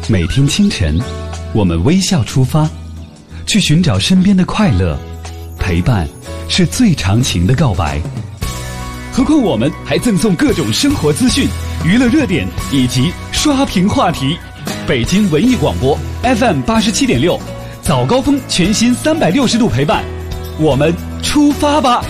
每天清晨，我们微笑出发，去寻找身边的快乐。陪伴是最长情的告白。何况我们还赠送各种生活资讯、娱乐热点以及刷屏话题。北京文艺广播 FM 87.6，早高峰全新360度陪伴，我们出发吧！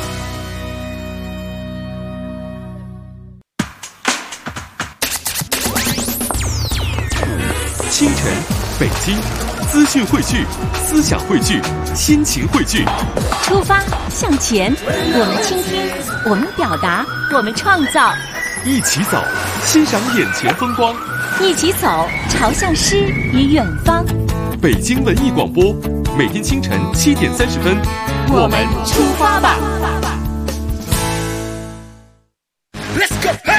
清晨，北京，资讯汇聚，思想汇聚，心情汇聚。 出发向前，我们倾听，我们表达，我们创造。 一起走，欣赏眼前风光。 一起走，朝向诗与远方。 北京文艺广播，每天清晨7点30分， 我们出发吧。 Let's go, hey!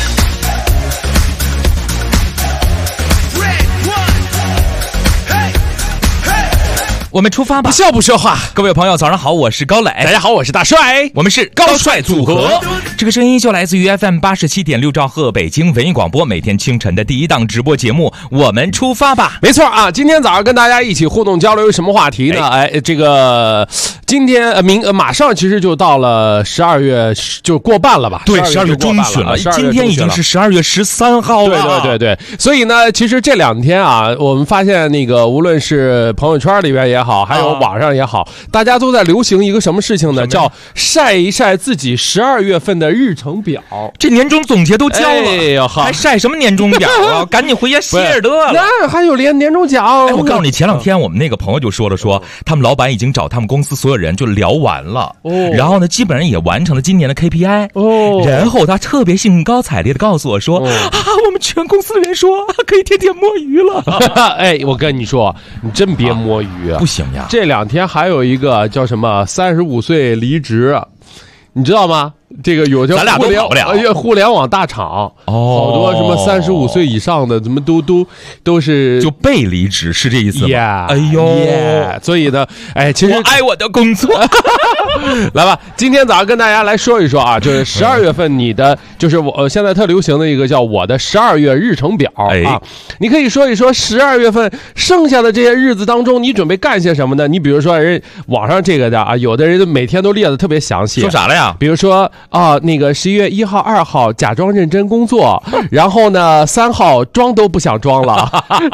我们出发吧！ 不笑不说话。 各位朋友，早上好，我是高磊。 大家好，我是大帅。 我们是高帅组合。这个声音就来自于 FM 87.6兆赫北京文艺广播，每天清晨的第一档直播节目。我们出发吧！ 没错啊，今天早上跟大家一起互动交流什么话题呢？这个今天马上其实就到了12月，就过半了吧？ 对，12月中旬了。今天已经是12月13号了。 对。所以呢，其实这2天啊，我们发现那个无论是朋友圈里边也好，还有网上也好，大家都在流行一个什么事情呢？叫晒一晒自己12月份的日程表。 这年终总结都交了，还晒什么年终表啊？赶紧回家歇着得了。 那还有年终奖。 我告诉你，前2天我们那个朋友就说他们老板已经找他们公司所有人就聊完了，然后呢，基本上也完成了今年的 KPI。然后他特别兴高采烈的告诉我说，我们全公司的人说可以天天摸鱼了。 我跟你说，你真别摸鱼啊！ 不行呀， 这2天还有一个叫什么35岁离职，你知道吗？这个有叫咱俩都跑不了互联网大厂，好多什么35岁以上的，怎么都是就被离职，是这意思吗？ 哎呦，所以呢，其实我爱我的工作。 来吧，今天早上跟大家来说一说啊，就是12月份你的，就是我现在特流行的一个叫我的12月日程表啊，你可以说一说12月份剩下的这些日子当中，你准备干些什么呢？你比如说人网上这个的啊，有的人每天都列得特别详细， 说啥了呀？ 比如说那个11月1号、2号假装认真工作，然后呢3号装都不想装了，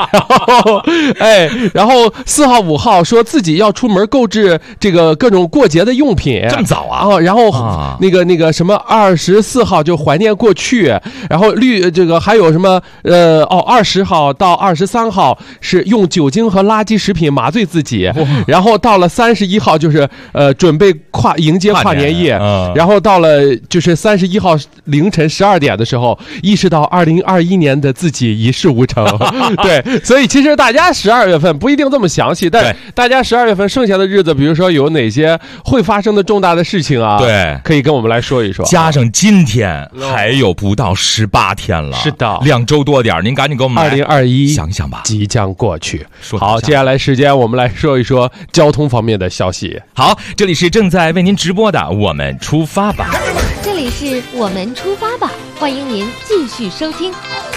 然后4号、5号说自己要出门购置这个各种过节的用品， 这么早啊？ 然后那个什么24号就怀念过去，然后这个还有什么20号到23号是用酒精和垃圾食品麻醉自己，然后到了31号就是准备迎接跨年夜，然后到了就是31号凌晨12点的时候，意识到2021年的自己一事无成。对，所以其实大家12月份不一定这么详细，但大家12月份剩下的日子，比如说有哪些会发生的重大的事情啊？对，可以跟我们来说一说。 加上今天还有不到18天了， 是的 ，2周多点，您赶紧给我们 2021 想想吧， 即将过去。好，接下来时间我们来说一说交通方面的消息。 好，这里是正在为您直播的我们出发吧。 这里是我们出发吧，欢迎您继续收听。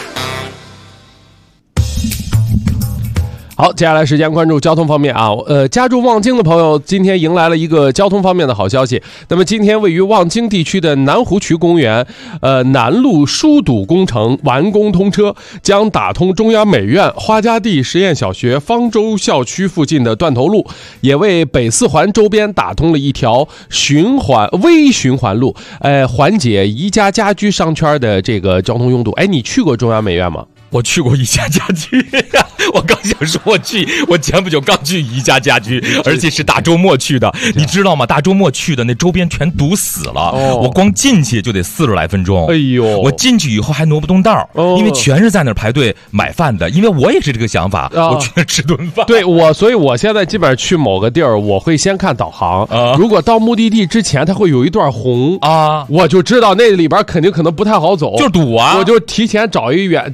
好，接下来时间关注交通方面啊。家住望京的朋友今天迎来了一个交通方面的好消息。那么今天位于望京地区的南湖区公园，南路疏堵工程完工通车，将打通中央美院、花家地实验小学、方舟校区附近的断头路，也为北4环周边打通了一条微循环路，缓解宜家家居商圈的这个交通拥堵。你去过中央美院吗？ 我去过宜家家居呀，我刚想说我前不久刚去宜家家居，而且是大周末去的，你知道吗？大周末去的那周边全堵死了，我光进去就得40来分钟。哎呦，我进去以后还挪不动道，因为全是在那儿排队买饭的，因为我也是这个想法，我去那吃顿饭。 对，所以我现在基本上去某个地儿，我会先看导航，如果到目的地之前它会有一段红啊，我就知道那里边可能不太好走， 就堵啊， 我就提前找一就是离得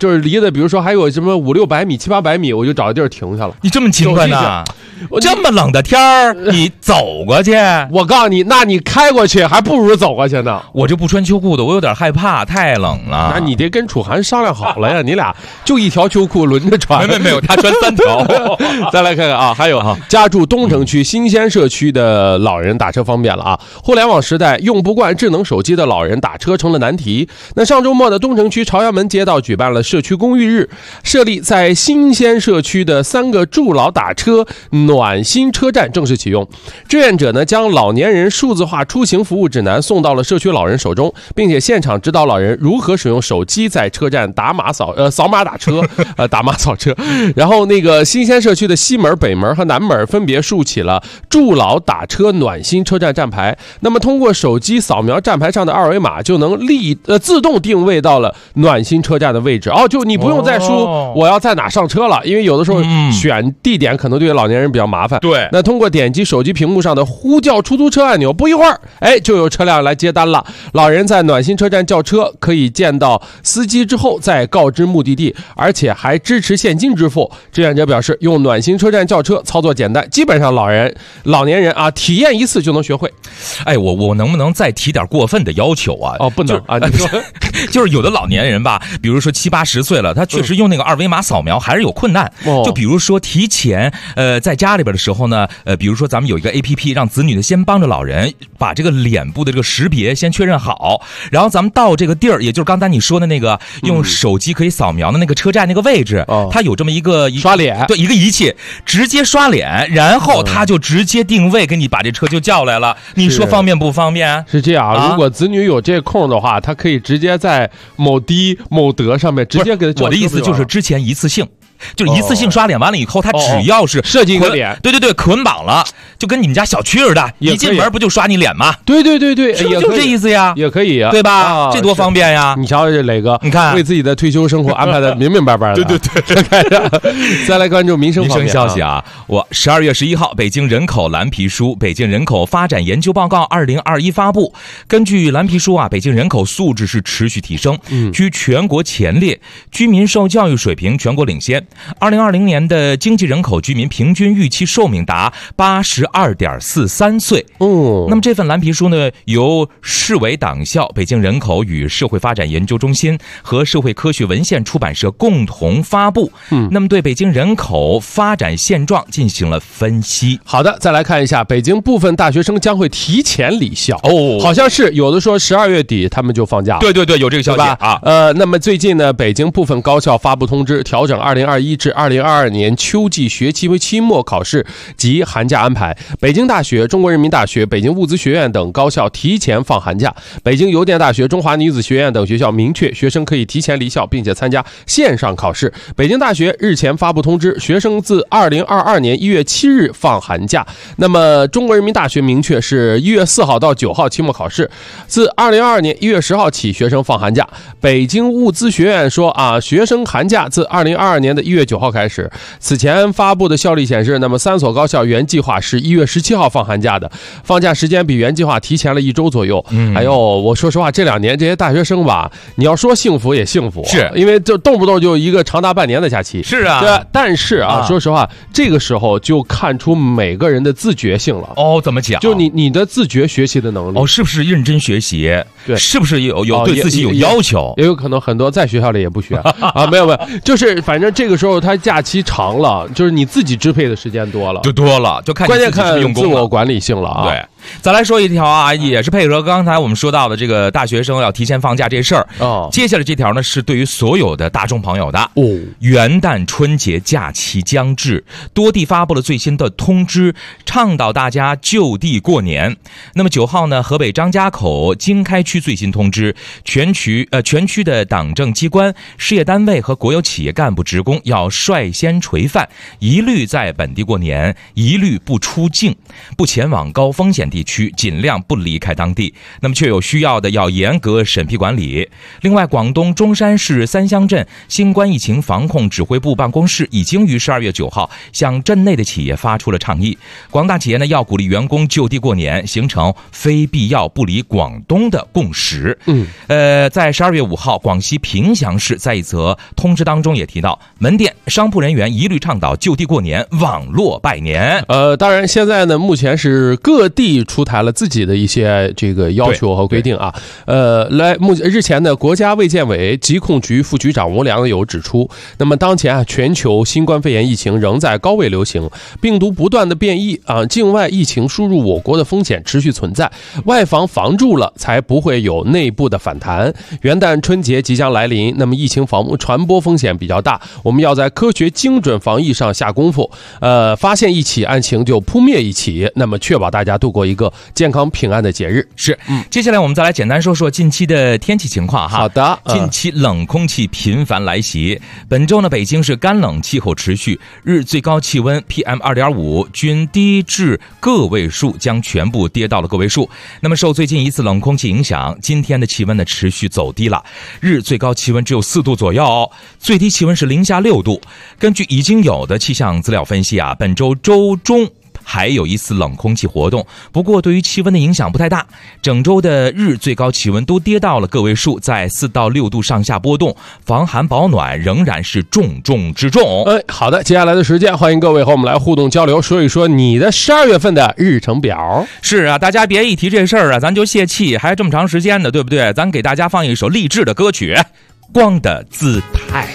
的，比如说还有什么500-600米、700-800米，我就找个地儿停下了。 你这么勤快呢？这么冷的天儿，你走过去？ 我告诉你，那你开过去还不如走过去呢。 我就不穿秋裤的，我有点害怕，太冷了。 那你得跟楚涵商量好了呀，你俩就一条秋裤轮着穿。 没有，他穿3条。 再来看看啊，还有家住东城区新鲜社区的老人打车方便了啊。互联网时代，用不惯智能手机的老人打车成了难题。那上周末的东城区朝阳门街道举办了社区公寓日，设立在新鲜社区的3个助老打车暖心车站正式启用。志愿者呢将老年人数字化出行服务指南送到了社区老人手中，并且现场指导老人如何使用手机在车站扫码打车，打码扫车。然后那个新鲜社区的西门、北门和南门分别竖起了助老打车暖心车站站牌。那么通过手机扫描站牌上的2维码，就能自动定位到了暖心车站的位置。就你不用再说我要在哪上车了，因为有的时候选地点可能对老年人比较麻烦。 对， 那通过点击手机屏幕上的呼叫出租车按钮，不一会儿，就有车辆来接单了。老人在暖心车站叫车，可以见到司机之后再告知目的地，而且还支持现金支付。志愿者表示，用暖心车站叫车操作简单，基本上老年人啊体验一次就能学会。 我能不能再提点过分的要求啊？ 不能啊！你说， 就是有的老年人吧，比如说70-80岁了，他确实用那个2维码扫描还是有困难。就比如说提前在家里边的时候呢，比如说咱们有一个 APP， 让子女呢先帮着老人把这个脸部的这个识别先确认好，然后咱们到这个地儿，也就是刚才你说的那个用手机可以扫描的那个车站那个位置，它有这么一个刷脸， 对，一个仪器直接刷脸，然后他就直接定位给你把这车就叫来了。你说方便不方便？ 是这样，如果子女有这空的话，他可以直接在某滴某德上面直接给他叫。 我的意思就是之前一次性。就是一次性刷脸完了以后，他只要是设计一个脸， 对，捆绑了，就跟你们家小区似的，一进门不就刷你脸吗？ 对， 就这意思呀， 也可以， 对吧？这多方便呀！ 你瞧这磊哥， 你看为自己的退休生活安排的明明白白的。 对。 再来关注民生消息啊，我12月11号，北京人口蓝皮书《北京人口发展研究报告2021》发布。根据蓝皮书啊，北京人口素质是持续提升，居全国前列，居民受教育水平全国领先。2020年的经济人口居民平均预期寿命达82.43岁。那么这份蓝皮书呢，由市委党校、北京人口与社会发展研究中心和社会科学文献出版社共同发布。那么对北京人口发展现状进行了分析。 好的，再来看一下，北京部分大学生将会提前离校。好像是有的说12月底他们就放假了。 对，有这个消息啊。 那么最近呢，北京部分高校发布通知，调整2021至2022年秋季学期期末考试及寒假安排。北京大学、中国人民大学、北京物资学院等高校提前放寒假。北京邮电大学、中华女子学院等学校明确，学生可以提前离校，并且参加线上考试。北京大学日前发布通知，学生自2022年1月7日放寒假。那么中国人民大学明确是1月4号到9号期末考试，自2022年1月10号起学生放寒假。北京物资学院说学生寒假自2022年的1月9号开始。此前发布的校历显示，那么3所高校原计划是1月17号放寒假的，放假时间比原计划提前了1周左右。我说实话，这2年这些大学生吧，你要说幸福也幸福， 是因为就动不动就一个长达半年的假期。 是啊， 对，但是说实话，这个时候就看出每个人的自觉性了。 怎么讲？ 就你的自觉学习的能力。 是不是认真学习？ 对， 是不是有对自己有要求？ 也有可能很多在学校里也不学没有，就是反正这个时候他假期长了，就是你自己支配的时间多了， 就看关键看自我管理性了啊。 对。再来说一条也是配合刚才我们说到的这个大学生要提前放假这事儿。接下来这条呢是对于所有的大众朋友的。元旦春节假期将至，多地发布了最新的通知，倡导大家就地过年。那么9号呢，河北张家口经开区最新通知，全区的党政机关、事业单位和国有企业干部职工要率先垂范，一律在本地过年，一律不出境，不前往高风险地地区，尽量不离开当地。那么确有需要的要严格审批管理。另外，广东中山市三乡镇新冠疫情防控指挥部办公室已经于12月9号向镇内的企业发出了倡议，广大企业呢要鼓励员工就地过年，形成非必要不离广东的共识。在12月5号，广西凭祥市在一则通知当中也提到，门店商铺人员一律倡导就地过年，网络拜年。 当然现在呢，目前是各地出台了自己的一些这个要求和规定啊。日前呢，国家卫健委疾控局副局长吴良友指出，那么当前全球新冠肺炎疫情仍在高位流行，病毒不断的变异啊，境外疫情输入我国的风险持续存在，外防防住了才不会有内部的反弹。元旦春节即将来临，那么疫情传播风险比较大，我们要在科学精准防疫上下功夫。发现一起案情就扑灭一起，那么确保大家度过一个健康平安的节日。 是，接下来我们再来简单说说近期的天气情况哈。 好的， 近期冷空气频繁来袭，本周呢，北京是干冷气候持续，日最高气温 PM2.5 均低至个位数，将全部跌到了个位数。那么受最近一次冷空气影响，今天的气温呢持续走低了，日最高气温只有4度左右，最低气温是零下6度。根据已经有的气象资料分析啊，本周周中还有一次冷空气活动，不过对于气温的影响不太大，整周的日最高气温都跌到了个位数，在4到6度上下波动，防寒保暖仍然是重中之重。 好的，接下来的时间欢迎各位和我们来互动交流，说一说你的12月份的日程表。 是啊，大家别一提这事儿啊，咱就泄气，还这么长时间呢，对不对？咱给大家放一首励志的歌曲，《光的姿态》。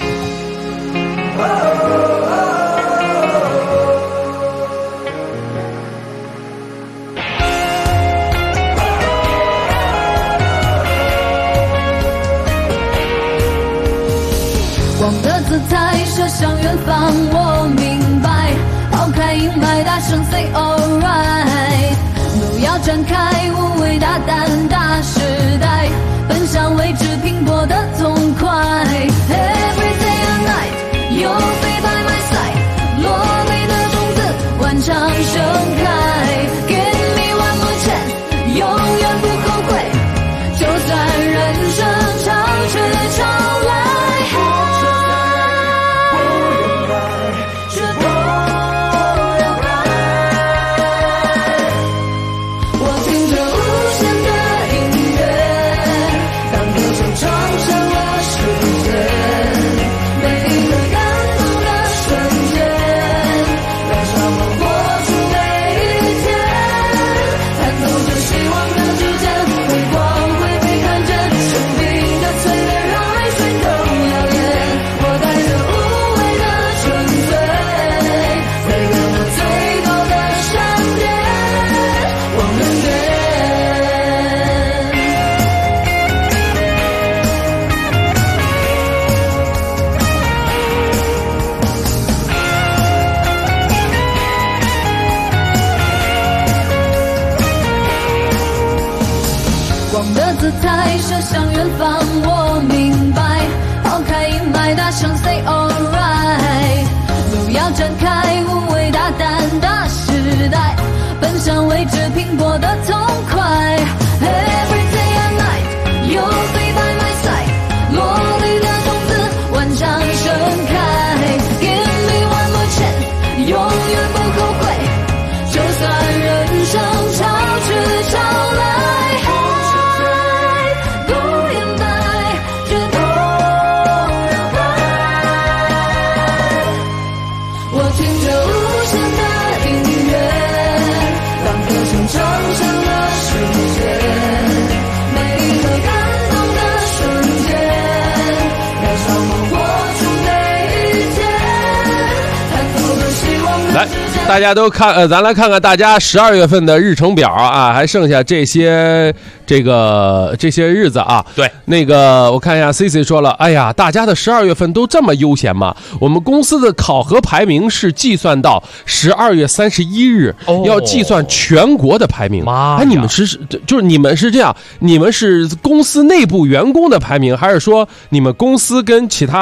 光的姿态射向远方，我明白，抛开阴霾，大声 say alright， 路要展开，无畏大胆大时代，奔向未知拼搏的痛快。 Every day and night you'll be by my side， 落泪的种子万丈盛开， Give me one more chance， 永远不后悔，就算人生潮去潮来。光的姿态射向远方，我明白，抛开阴霾，大声 say alright， 路要展开，无畏大胆的时代，奔向未知拼搏的痛快。 Every day and night you'll be by my side， 落泪的种子万丈盛开， Give me one more chance， 永远不后悔，就算人生潮去潮来。 来，大家都看，咱来看看大家12月份的日程表啊，还剩下这些日子啊。 对， 那个我看一下 ，CC 说了，哎呀，大家的12月份都这么悠闲吗？我们公司的考核排名是计算到12月31日，要计算全国的排名。哎，你们就是你们是这样，你们是公司内部员工的排名，还是说你们公司跟其他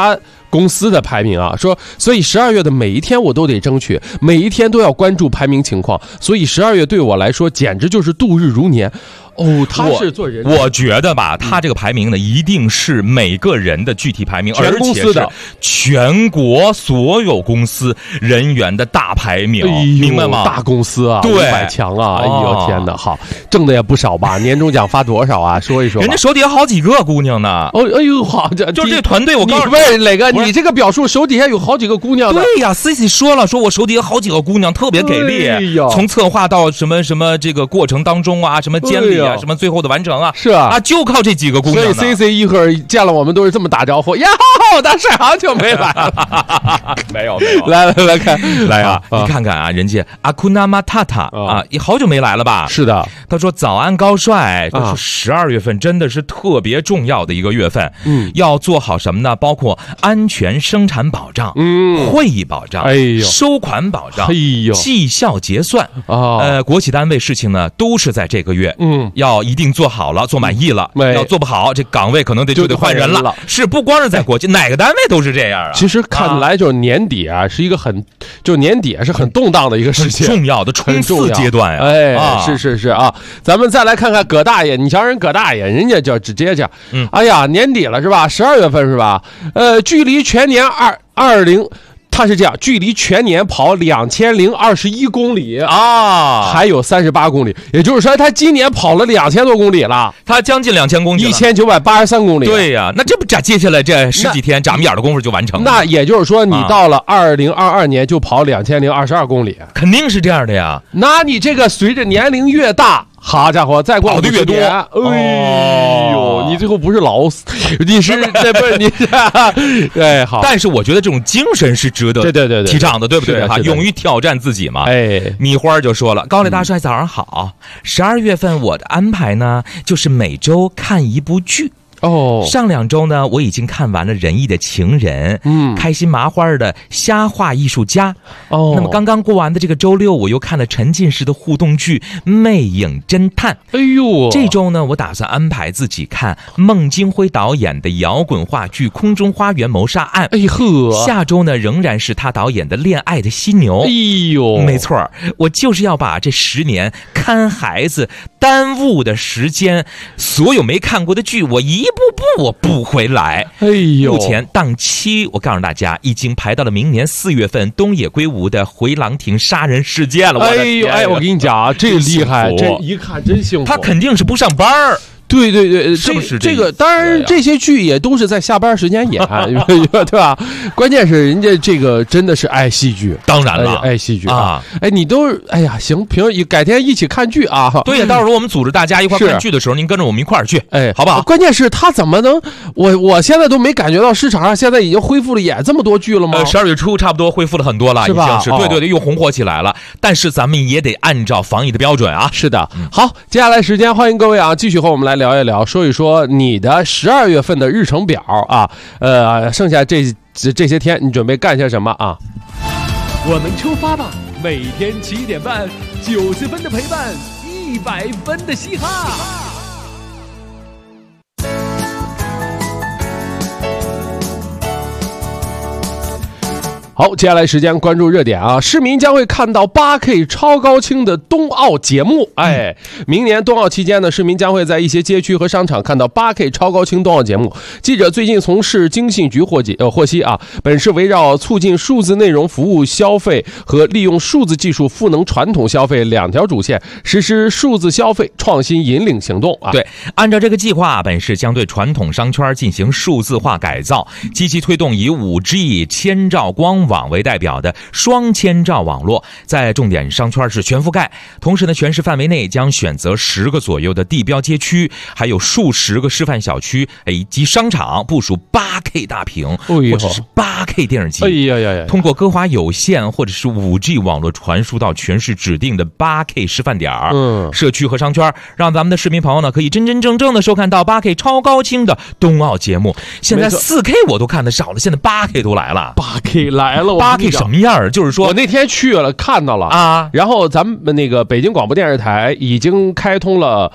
公司的排名啊，说所以12月的每一天我都得争取，每一天都要关注排名情况，所以12月对我来说简直就是度日如年。哦，他是做人， 我觉得吧，他这个排名呢，一定是每个人的具体排名， 全公司的， 而且是全国所有公司人员的大排名，明白吗？ 大公司啊， 对 500强啊，哎呦天哪，好，挣的也不少吧？年终奖发多少啊？说一说。 人家手底下好几个姑娘呢。 哦，哎呦，好， 就是这个团队，我告诉你， 不是磊哥，你这个表述手底下有好几个姑娘的。 对呀，Cici 说了，说我手底下好几个姑娘特别给力，从策划到什么这个过程当中啊，什么监理啊，什么最后的完成。 是啊， 就靠这几个姑娘。 所以 CC 一会儿见了我们都是这么打招呼呀，大帅好久没来了。 没有， 来看， 来啊，你看看啊，人家阿库纳马塔塔啊，也好久没来了吧？ 是的， 他说早安高帅，说12月份真的是特别重要的一个月份，要做好什么呢？包括安全生产保障，会议保障，收款保障，绩效结算国企单位事情呢都是在这个月，要一定做好了，做满意了，要做不好，这岗位可能就得换人了。是不光是在国企，哪个单位都是这样啊。 其实看来就是年底啊，是一个就年底是很动荡的一个事情， 重要的冲刺阶段啊。 哎，是啊，咱们再来看看葛大爷，你瞧人葛大爷，人家就直接讲，哎呀，年底了是吧？12月份是吧？距离全年2020。他是这样，距离全年跑2021公里啊，还有38公里，也就是说他今年跑了2000多公里了， 他将近2000公里 ，1983公里。 对呀，那这不接下来这10几天眨巴眼的功夫就完成了。 那也就是说，你到了2022年就跑2022公里， 肯定是这样的呀。 那你这个随着年龄越大，好家伙，再过跑的越多， 哎呦，你最后不是老死，你是这不是你是，哎好。 但是我觉得这种精神是值得对提倡的，对不对？哈，勇于挑战自己嘛。 哎， 米花就说了，高磊大帅早上好，12月份我的安排呢，就是每周看一部剧。上2周呢，我已经看完了仁义的情人，开心麻花的瞎话艺术家。那么刚刚过完的这个周六，我又看了沉浸式的互动剧《魅影侦探》。 哎呦， 这周呢，我打算安排自己看孟京辉导演的摇滚话剧《空中花园谋杀案》。 哎呵， 下周呢，仍然是他导演的《恋爱的犀牛》。 哎呦， 没错，我就是要把这10年看孩子耽误的时间，所有没看过的剧，我一步步我补回来。 哎呦， 目前档期我告诉大家已经排到了明年4月份东野圭吾的回廊亭杀人事件了。 哎呦，哎，我跟你讲啊，这厉害，这一看真幸福。 他肯定是不上班儿。 对， 是不是这个？当然，这些剧也都是在下班时间演，对吧？关键是人家这个真的是爱戏剧， 当然了， 爱戏剧啊！哎，你都哎呀，行，改天一起看剧啊！ 对呀，到时候我们组织大家一块看剧的时候，您跟着我们一块儿去， 哎， 好不好？ 关键是他怎么能？我现在都没感觉到市场上现在已经恢复了演这么多剧了吗 ？12月初差不多恢复了很多了， 是吧？ 已经是对，又红火起来了。但是咱们也得按照防疫的标准啊。 是的，好，接下来时间欢迎各位啊，继续和我们来聊一聊，说一说你的12月份的日程表啊，剩下这些天你准备干些什么啊？ 我们出发吧！每天7点半，90分的陪伴，100分的嘻哈。 好，接下来时间关注热点啊！市民将会看到8K 超高清的冬奥节目。哎，明年冬奥期间呢，市民将会在一些街区和商场看到8K 超高清冬奥节目。记者最近从市经信局获悉啊，本市围绕促进数字内容服务消费和利用数字技术赋能传统消费2条主线，实施数字消费创新引领行动啊。 对，按照这个计划，本市将对传统商圈进行数字化改造，积极推动以5G 千兆光网为代表的双千兆网络在重点商圈是全覆盖。同时呢，全市范围内将选择10个左右的地标街区，还有数十个示范小区以及商场部署8K 大屏，或者是8K 电视机。 哎呀， 通过歌华有线或者是5G 网络传输到全市指定的8K 示范点，社区和商圈，让咱们的市民朋友呢可以真真正正的收看到8K 超高清的冬奥节目。现在4K 我都看得少了，现在8K 都来了。 8K 来来了。 8K 什么样？就是说我那天去了看到了啊， 然后咱们那个北京广播电视台已经开通了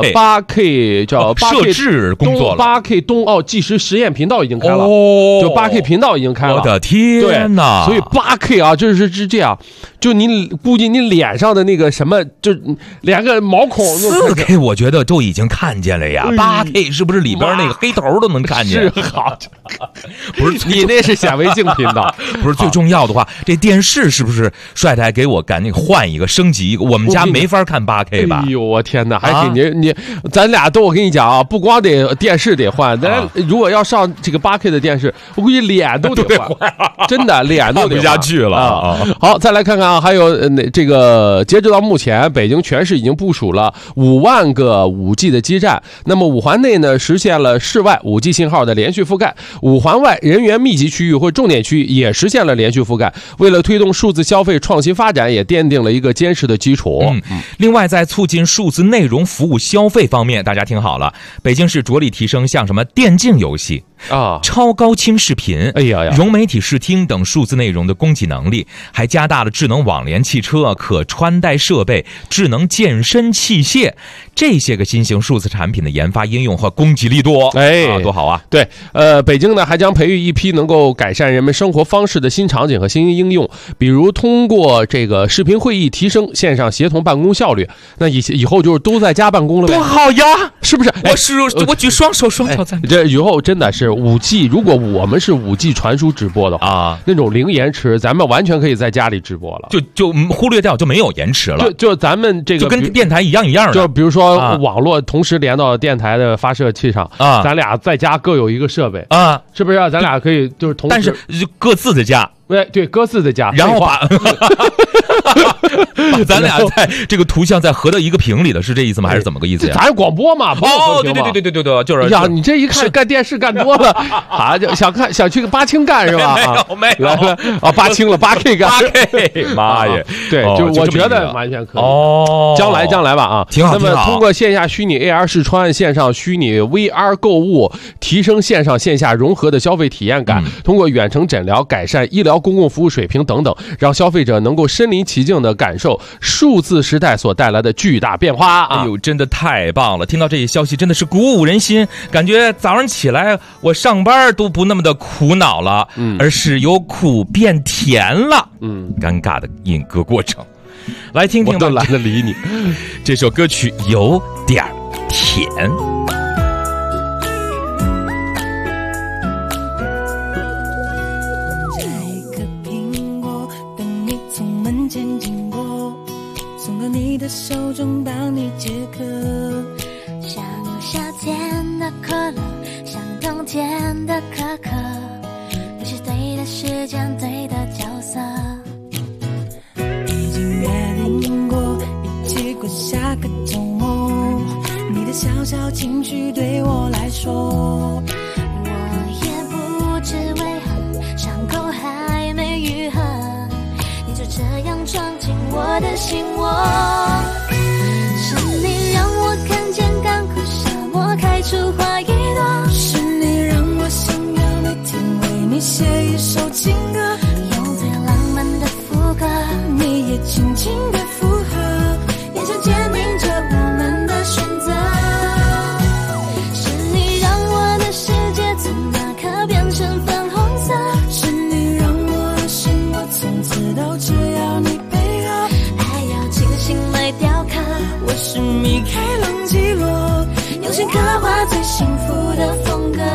8K 叫8K 设置工作了 ，8K 冬奥计时实验频道已经开了，就8K 频道已经开了。 我的天哪！ 所以8K 啊，就是这样，就你估计你脸上的那个什么，就连个毛孔。 4K 我觉得都已经看见了呀，8K 是不是里边那个黑头都能看见？ 是好， 不是你那是显微镜频道， 不是最重要的话，这电视是不是帅台给我赶紧换一个升级一个？我们家没法看8K 吧？ 哎呦我天哪，还给你咱俩都我跟你讲啊，不光得电视得换，咱如果要上这个8K 的电视，我估计脸都得换，真的脸都得换不下去了啊！ 好，再来看看啊，还有这个截止到目前，北京全市已经部署了5万个5G 的基站。那么5环内呢，实现了市外5G 信号的连续覆盖；5环外人员密集区域或重点区域也实现了连续覆盖。为了推动数字消费创新发展，也奠定了一个坚实的基础。 另外，在促进数字内容服务消费方面，大家听好了，北京市着力提升像什么电竞游戏超高清视频、融媒体视听等数字内容的供给能力，还加大了智能网联汽车、可穿戴设备、智能健身器械这些个新型数字产品的研发应用和供给力多，多好啊！ 对，北京呢还将培育一批能够改善人们生活方式的新场景和新应用，比如通过这个视频会议提升线上协同办公效率。那以后就是都在家办公了呗， 多好呀！ 是不是？ 我举双手赞。 这以后真的是5G，如果我们是5G 传输直播的话那种零延迟，咱们完全可以在家里直播了， 就忽略掉，就没有延迟了。 就咱们这个就跟电台一样的， 就比如说网络同时连到电台的发射器上咱俩在家各有一个设备是不是？咱俩可以就是同时， 但是各自的家。 对，各自的家， 然后把咱俩在这个图像再合到一个屏里的，是这意思吗？还是怎么个意思呀？ 咱广播嘛， 对，就是呀，你这一看干电视干多了啊，就想去个8清干是吧？ 没有 8清了8K 干 8K， 妈呀！ 对，就我觉得完全可以将来吧啊， 挺好。 那么通过线下虚拟 AR 试穿、线上虚拟 VR 购物，提升线上线下融合的消费体验感，通过远程诊疗改善医疗公共服务水平等等，让消费者能够身临其境的感受数字时代所带来的巨大变化哎呦，真的太棒了！听到这些消息真的是鼓舞人心，感觉早上起来我上班都不那么的苦恼了，而是由苦变甜了。尴尬的引歌过程，来听听吧。 我都懒得理你。 这首歌曲有点甜。 你的手中帮你解渴，像夏天的可乐，像冬天的可可，你是对的时间，对的角色，已经约定过一起过下个周末，你的小小情绪对我来说，我也不知为何伤口还没愈合，你就这样闯进我的心窝，是你让我看见干枯沙漠开出花一朵，是你让我想要每天为你写一首情歌，用最浪漫的副歌，你也轻轻的附和，眼神坚定着我们的选择，是你让我的世界从那刻变成粉红色，是你让我的生活从此都只要你配合，来雕刻，我是米开朗基罗，用心刻画最幸福的风格，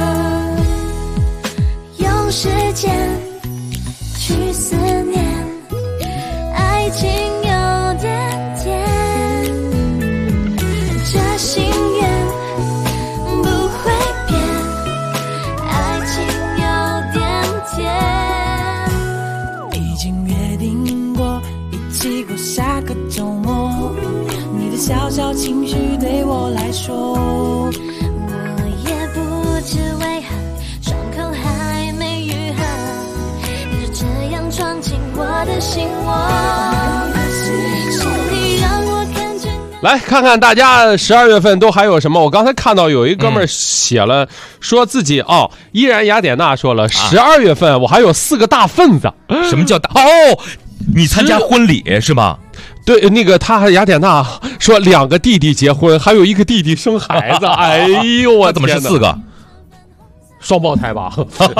用时间去思念，爱情有点甜，这心愿不会变，爱情有点甜，已经约定过一起过下个周末，你的小小情绪对我来说，我也不知为何伤口还没愈合，你就这样闯进我的心窝，是你让我看见来看看大家12月份都还有什么。我刚才看到有一哥们儿写了，说自己依然雅典娜说了12月份我还有4个大份子。 什么叫大？你参加婚礼是吗？ 对，那个他雅典娜说2个弟弟结婚，还有1个弟弟生孩子。哎呦，我怎么是4个？ 双胞胎吧？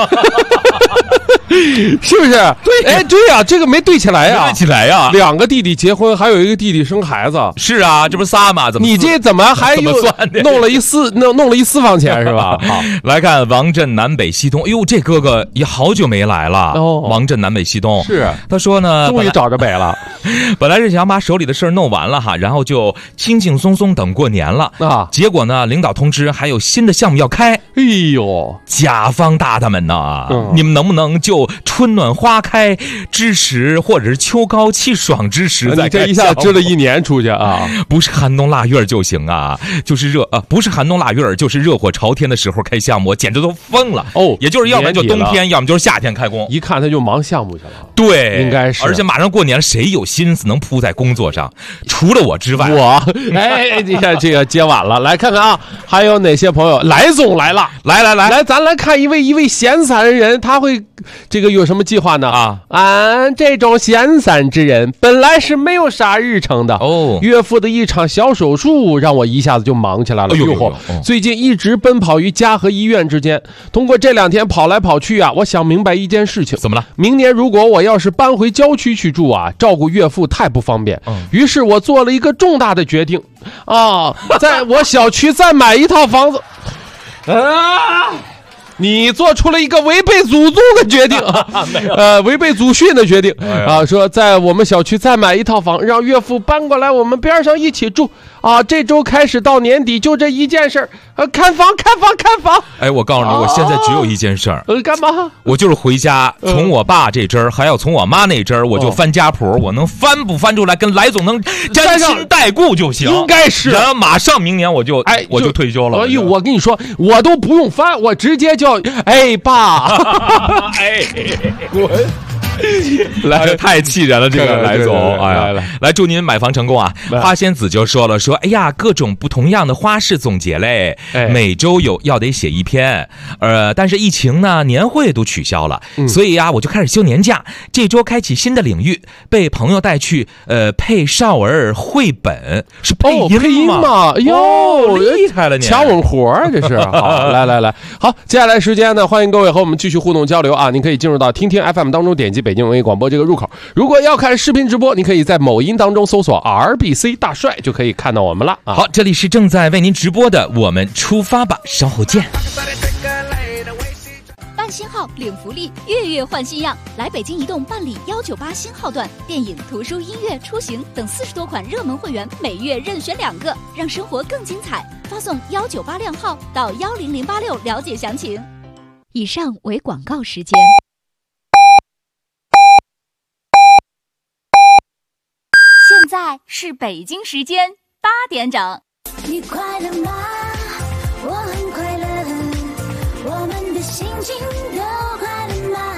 是不是？对，哎，对呀，这个没对起来呀， 对起来呀 ，2个弟弟结婚，还有1个弟弟生孩子。 是啊，这不是仨吗？怎么你这怎么还又弄了一私房钱是吧？好， 来看王震南北西东。哎呦，这哥哥也好久没来了。王震南北西东是他说呢， 终于找着北了。 本来是想把手里的事儿弄完了哈，然后就轻轻松松等过年了啊。结果呢，领导通知还有新的项目要开。 哎呦， 甲方大大们呐，你们能不能就春暖花开之时，或者是秋高气爽之时再开？ 这一下支了1年出去啊！ 不是寒冬腊月就行啊，就是不是寒冬腊月就是热火朝天的时候开项目，简直都疯了哦！也就是要不然就冬天，要么就是夏天开工。 一看他就忙项目去了。 对， 应该是。 而且马上过年了，谁有心思能扑在工作上？除了我之外， 你看这个接晚了，来看看啊，还有哪些朋友？来总来了，来，咱来看一位闲散人，他会这个有什么计划呢？俺这种闲散之人，本来是没有啥日程的哦。岳父的一场小手术让我一下子就忙起来了。最近一直奔跑于家和医院之间，通过这2天跑来跑去啊，我想明白一件事情。 怎么了？ 明年如果我要是搬回郊区去住啊，照顾岳父太不方便。于是我做了一个重大的决定啊，在我小区再买一套房子。你做出了一个违背祖宗的决定违背祖训的决定啊！说在我们小区再买一套房，让岳父搬过来我们边上一起住啊！这周开始到年底就这一件事儿，看房。 哎，我告诉你，我现在只有一件事儿， 干嘛？ 我就是回家，从我爸这支还要从我妈那支我就翻家谱，我能翻不翻出来，跟来总能沾亲带故就行。应该是， 然后马上明年我就退休了。 哎呦，我跟你说，我都不用翻，我直接叫爸，滚！ 来，太气人了，这个来总，来祝您买房成功啊！花仙子就说了，哎呀，各种不同样的花式总结嘞，每周要得写1篇，但是疫情呢，年会都取消了，所以啊，我就开始休年假，这周开启新的领域，被朋友带去配少儿绘本，是配音吗？哎呦， 厉害了你， 抢我活这是。好，来，好，接下来时间呢，欢迎各位和我们继续互动交流啊！您可以进入到听听 FM 当中，点击北京文艺广播这个入口。如果要看视频直播，你可以在某音当中搜索 RBC 大帅，就可以看到我们了。 好，这里是正在为您直播的，我们出发吧，稍后见。 办新号领福利，月月换新样，来北京移动办理198新号段，电影、图书、音乐、出行等40多款热门会员，每月任选2个，让生活更精彩。发送198靓号到10086了解详情。以上为广告时间。现在是北京时间8点整。 你快乐吗？我很快乐，我们的心情都快乐吗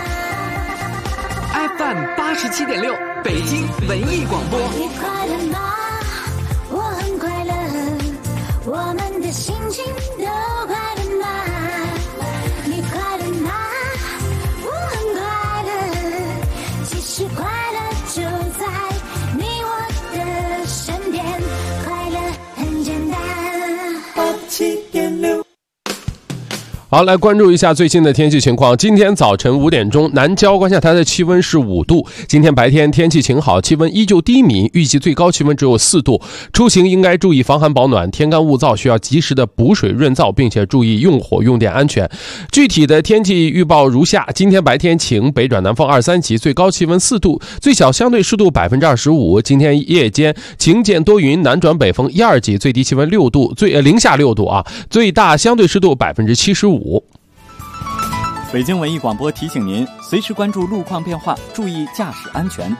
？FM 87.6，北京文艺广播。 你快乐吗？我很快乐，我们的心情都快乐吗？你快乐吗？我很快乐，其实快乐就在你我的身边，快乐很简单。87.6。 好，来关注一下最新的天气情况。今天早晨5点钟，南郊关下台的气温是5度。今天白天天气晴好，气温依旧低迷，预计最高气温只有4度。出行应该注意防寒保暖，天干物燥，需要及时的补水润燥，并且注意用火用电安全。具体的天气预报如下：今天白天晴，北转南风2、3级，最高气温4度，最小相对湿度25%。今天夜间晴间多云，南转北风1、2级，最低气温6度，零下6度啊，最大相对湿度75%。 北京文艺广播提醒您，随时关注路况变化，注意驾驶安全。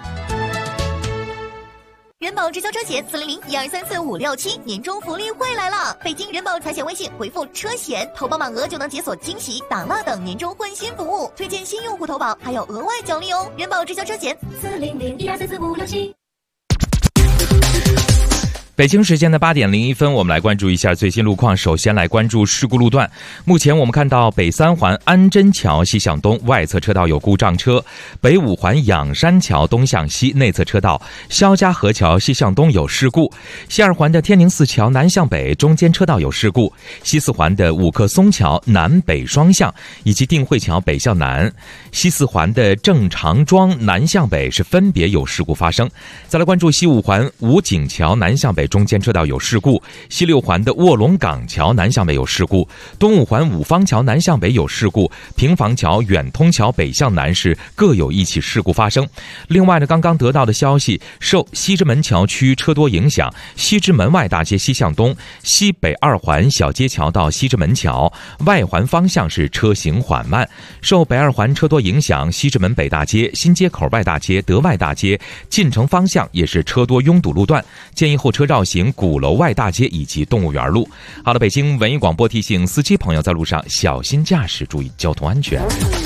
人保直销车险400-1234-567年终福利会来了！北京人保财险微信回复车险，投保满额就能解锁惊喜、打蜡等年终换新服务，推荐新用户投保还有额外奖励哦！人保直销车险400-1234-567。 北京时间的8点01分，我们来关注一下最新路况。首先来关注事故路段。目前我们看到北三环安贞桥西向东外侧车道有故障车，北五环仰山桥东向西内侧车道肖家河桥西向东有事故，西二环的天宁寺桥南向北中间车道有事故，西四环的五棵松桥南北双向以及定慧桥北向南，西四环的正常庄南向北是分别有事故发生。再来关注西五环武警桥南向北中间车道有事故，西六环的卧龙岗桥南向北有事故，东五环五方桥南向北有事故，平房桥远通桥北向南是各有一起事故发生。另外呢，刚刚得到的消息，受西直门桥区车多影响，西直门外大街西向东西北二环小街桥到西直门桥外环方向是车行缓慢。受北二环车多影响，西直门北大街、新街口外大街、德外大街进城方向也是车多拥堵路段，建议后车绕行鼓楼外大街以及动物园路。好了，北京文艺广播提醒司机朋友在路上小心驾驶，注意交通安全。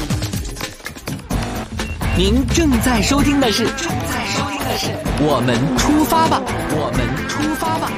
您正在收听的是我们出发吧，我们出发吧。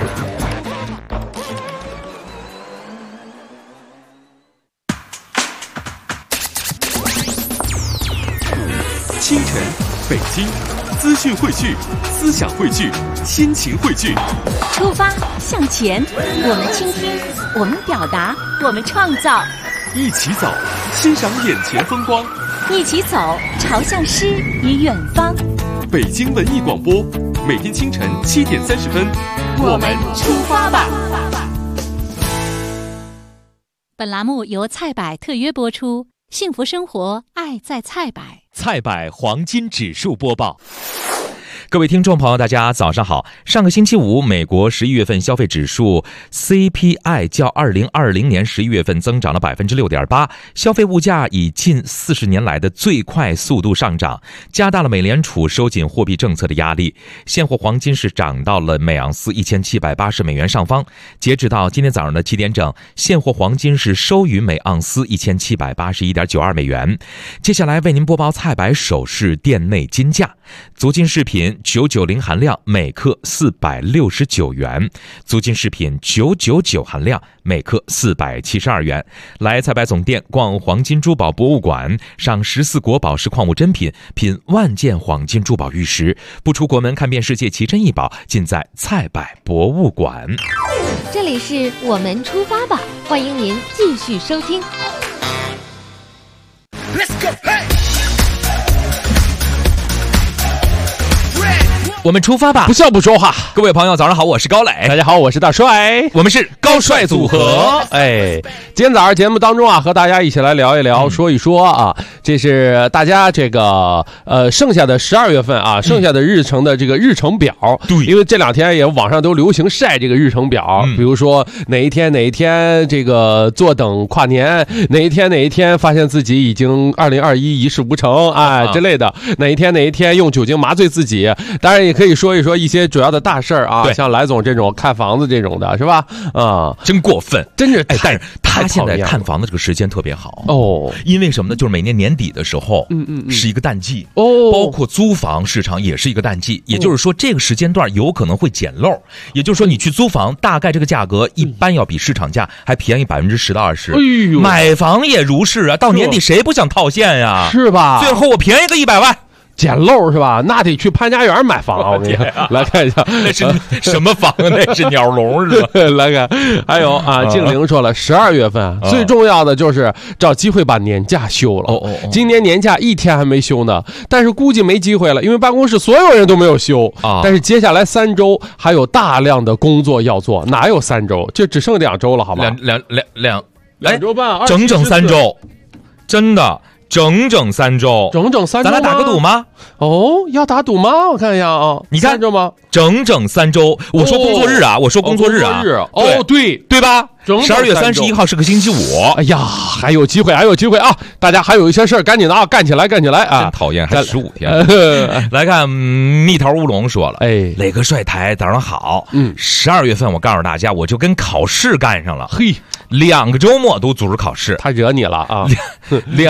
清晨，北京，资讯汇聚，思想汇聚，心情汇聚。 出发向前，我们倾听，我们表达，我们创造。 一起走，欣赏眼前风光。 一起走，朝向诗与远方。 北京文艺广播，每天清晨7点30分， 我们出发吧。本栏目由菜百特约播出，幸福生活，爱在菜百。 菜百黄金指数播报。 各位听众朋友，大家早上好。上个星期五，美国11月份消费指数 CPI 较2020年11月份增长了 6.8%， 消费物价以近40年来的最快速度上涨，加大了美联储收紧货币政策的压力。现货黄金是涨到了每盎司1780美元上方。截止到今天早上的7点整，现货黄金是收于每盎司1781.92美元。接下来为您播报菜百首饰店内金价。足金饰品990含量每克469元，足金饰品999含量每克472元。来菜百总店逛黄金珠宝博物馆，赏14国宝石矿物珍品，品万件黄金珠宝玉石，不出国门看遍世界奇珍异宝，尽在菜百博物馆。 这里是我们出发吧，欢迎您继续收听。 Let's go, hey! 我们出发吧， 不笑不说话。 各位朋友早上好，我是高磊。 大家好，我是大帅， 我们是高帅组合。 哎，今天早上节目当中啊，和大家一起来聊一聊，说一说啊，这是大家这个剩下的12月份啊，剩下的日程的这个日程表。对，因为这两天也网上都流行晒这个日程表，比如说哪一天这个坐等跨年，哪一天发现自己已经2021一事无成啊之类的，哪一天用酒精麻醉自己，当然也可以说一说一些主要的大事儿啊，像来总这种看房子这种的是吧？啊， 真过分， 真是但是他现在看房的这个时间特别好哦， 因为什么呢？就是每年年底的时候，是一个淡季哦， 包括租房市场也是一个淡季，也就是说这个时间段有可能会捡漏，也就是说你去租房，大概这个价格一般要比市场价还便宜10%到20%。 哎呦， 买房也如是啊，到年底谁不想套现呀？ 是吧？ 最后我便宜个100万。 捡漏是吧？那得去潘家园买房啊！我跟你来看一下， 那是什么房啊？那是鸟笼是吧？ 来看，还有啊，静玲说了，12月份最重要的就是找机会把年假休了。今年年假1天还没休呢，但是估计没机会了，因为办公室所有人都没有休啊。但是接下来3周还有大量的工作要做，哪有3周？就只剩2周了，好吗？2周半， 整整3周，真的。整整3周，咱俩打个赌吗？ 哦，要打赌吗？我看一下啊， 你看 3周吗？ 整整3周，我说工作日啊，我说工作日啊，对吧？12月31号是个星期五。 哎呀，还有机会啊！大家还有一些事儿，赶紧的啊，干起来啊！ 真讨厌，还15天。来看蜜桃乌龙说了，磊哥帅台早上好。12月份我告诉大家，我就跟考试干上了。 嘿， 2个周末都组织考试， 他惹你了啊！ 2周末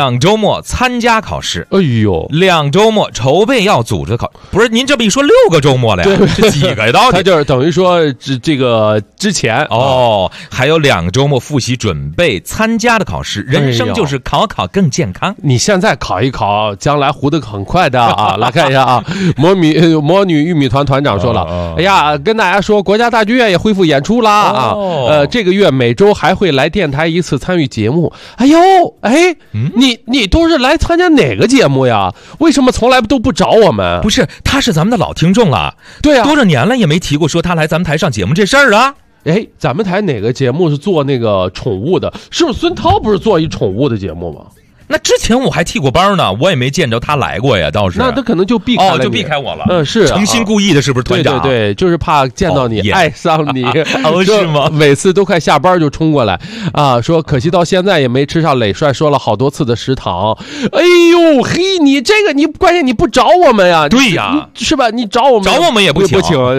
末参加考试， 哎呦 2周末筹备要组织考，不是您这么一说6个周末了呀？ 对， 是几个到底？ 他就是等于说这个之前哦，还有2个周末复习准备参加的考试，人生就是考更健康。 你现在考一考，将来糊得很快的啊！来看一下啊，魔女玉米团团长说了，哎呀，跟大家说，国家大剧院也恢复演出啦啊！这个月每周还会来电台1次参与节目。哎呦，哎，你都是来参加哪个节目呀？为什么从来都不找我们？ 不是，他是咱们的老听众了， 对啊， 多少年了也没提过说他来咱们台上节目这事儿啊。 哎，咱们台哪个节目是做那个宠物的？是不是孙涛不是做一宠物的节目吗？ 那之前我还替过班呢，我也没见着他来过呀，倒是。 那他可能就避开了就避开我了。 是诚心故意的，是不是团长？ 对，就是怕见到你，爱上你。 是吗？ 每次都快下班就冲过来啊，说可惜到现在也没吃上磊帅说了好多次的食堂。哎呦嘿，你这个你关键你不找我们呀？ 对呀， 是吧？你找我们也不请。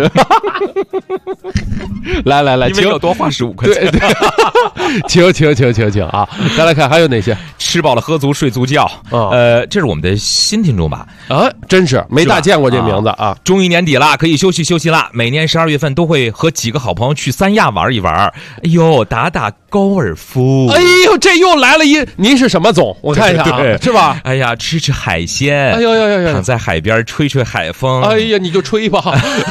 来， 因为要多花15块钱。 请啊！再来看还有哪些？ 吃饱了喝足睡足觉。这是我们的新听众吧？ 真是没大见过这名字啊！ 终于年底了，可以休息啦。每年12月份都会和几个好朋友去三亚玩一玩。哎呦，打高尔夫。 哎呦，这又来了您是什么总？我看一下啊，是吧？ 哎呀，吃海鲜。 哎呦， 躺在海边吹海风。 哎呀，你就吹吧。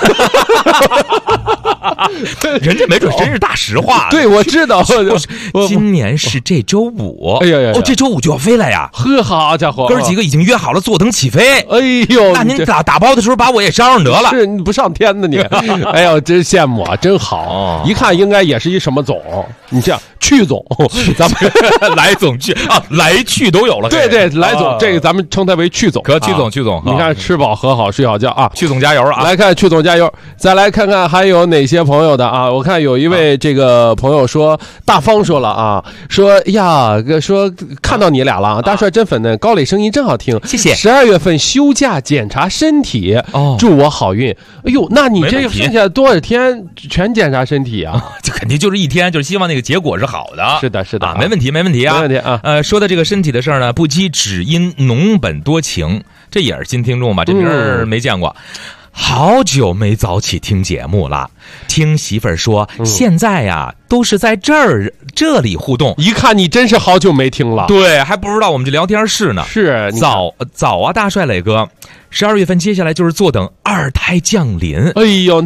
人家没准真是大实话。 对，我知道。 今年是这周5。 哎呀， 这周5就要飞了呀！ 呵，好家伙， 哥几个已经约好了坐等起飞。 哎呦， 那您打包的时候把我也捎上得了。 是你不上天的你？哎呦，真羡慕啊，真好。一看应该也是一什么总？你这样去总，咱们来总去啊，来去都有了。 对，来总，这个咱们称它为去总。 可去总， 你看吃饱喝好睡好觉啊， 去总加油啊！ 来看去总加油。再来看看还有哪些朋友的啊？我看有一位这个朋友说，大方说了啊，说呀，说看到你俩了，大帅真粉嫩，高磊声音真好听， 谢谢。 12月份休假检查身体，祝我好运。哎呦，那你这个剩下多少天全检查身体啊？ 这肯定就是1天，就是希望那个结果是好的。 是的， 没问题啊。说的这个身体的事儿呢，不羁只因浓本多情，这也是新听众吧？这名儿没见过。好久没早起听节目了，听媳妇儿说，现在呀都是在这里互动。 一看你真是好久没听了， 对，还不知道我们这聊天室呢。 是早啊，大帅磊哥，12月份接下来就是坐等2胎降临。 哎呦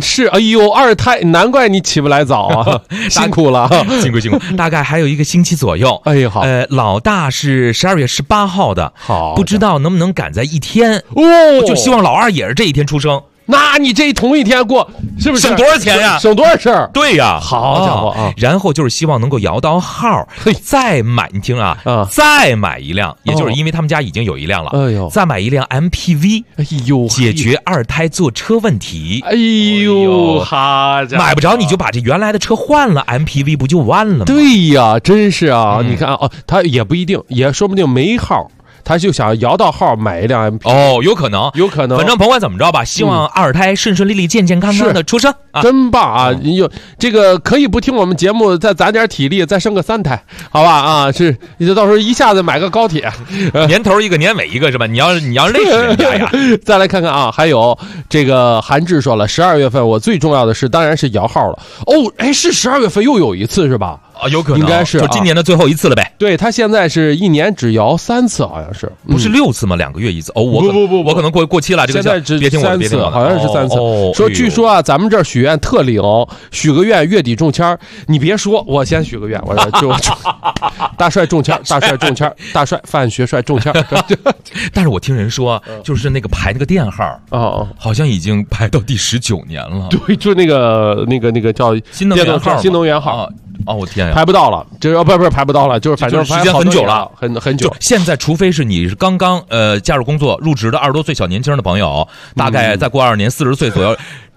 ，2胎，难怪你起不来早啊，辛苦了， 辛苦，大概还有1个星期左右。 哎呦好， 老大是12月18号的， 好， 不知道能不能赶在1天哦， 就希望老二也是这一天出生。 那你这同一天过，是不是省多少钱呀？ 省多少事儿？ 对呀， 好家伙啊！ 然后就是希望能够摇到号，再买，你听啊，再买一辆，也就是因为他们家已经有1辆了， 哎呦， 再买一辆 MPV， 哎呦， 解决2胎坐车问题。 哎呦，好家伙， 买不着你就把这原来的车换了 MPV 不就完了吗？ 对呀，真是啊！你看啊，他也不一定，也说不定没号。他就想摇到号买一辆 MP， 有可能。 反正甭管怎么着吧，希望2胎顺顺利利、健健康康的出生。 真棒啊！你有这个可以不听我们节目，再攒点体力，再生个3胎，好吧？啊，是，你就到时候一下子买个高铁， 年头一个，年尾一个，是吧？你要累死人家呀！ 再来看看啊，还有这个韩志说了，12月份我最重要的事当然是摇号了。哦，哎，是12月份又有一次是吧？ 有可能， 应该是就今年的最后1次了呗。 对，他现在是1年只摇3次，好像是， 不是6次吗？2个月1次。我可能过期了。这个现在只别听我 3次，好像是3次。说据说啊，咱们这儿许愿特灵，许个愿月底中签。你别说，我先许个愿，我说就大帅中签，大帅中签，大帅范学帅中签。 但是我听人说，就是那个排那个电号好像已经排到第19年了。 对，就那个叫新能源号。 我天呀， 排不到了，这不是排不到了，就是反正时间很久了， 很久。 现在除非是你是刚刚加入工作入职的20多岁小年轻的朋友，大概再过2年40岁左右，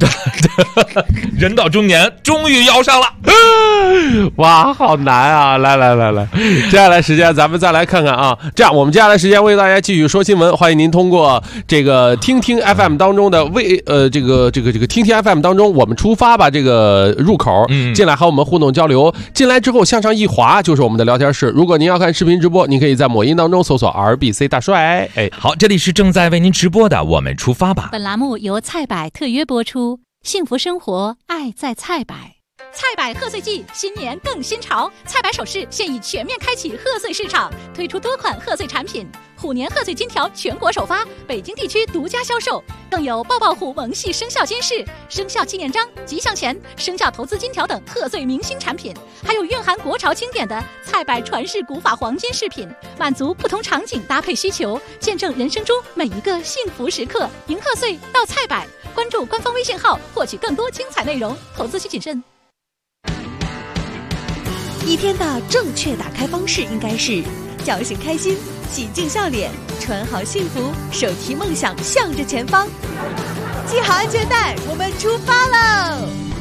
人到中年，终于要上了。 哇，好难啊！来，接下来时间咱们再来看看啊。这样，我们接下来时间为大家继续说新闻，欢迎您通过这个听听 FM 当中的这个听听 FM 当中我们出发吧这个入口进来和我们互动交流。进来之后向上一滑就是我们的聊天室。如果您要看视频直播，您可以在某音当中搜索 RBC 大帅。 好，这里是正在为您直播的我们出发吧。 本栏目由菜百特约播出，幸福生活，爱在菜百。菜百贺岁季，新年更新潮！菜百首饰现已全面开启贺岁市场，推出多款贺岁产品。虎年贺岁金条全国首发，北京地区独家销售，更有抱抱虎萌系生肖金饰、生肖纪念章、吉祥钱、生肖投资金条等贺岁明星产品，还有蕴含国潮经典的菜百传世古法黄金饰品，满足不同场景搭配需求，见证人生中每一个幸福时刻。迎贺岁到菜百，关注官方微信号获取更多精彩内容，投资需谨慎。 一天的正确打开方式应该是叫醒开心，洗净笑脸，穿好幸福，手提梦想向着前方，系好安全带，我们出发喽！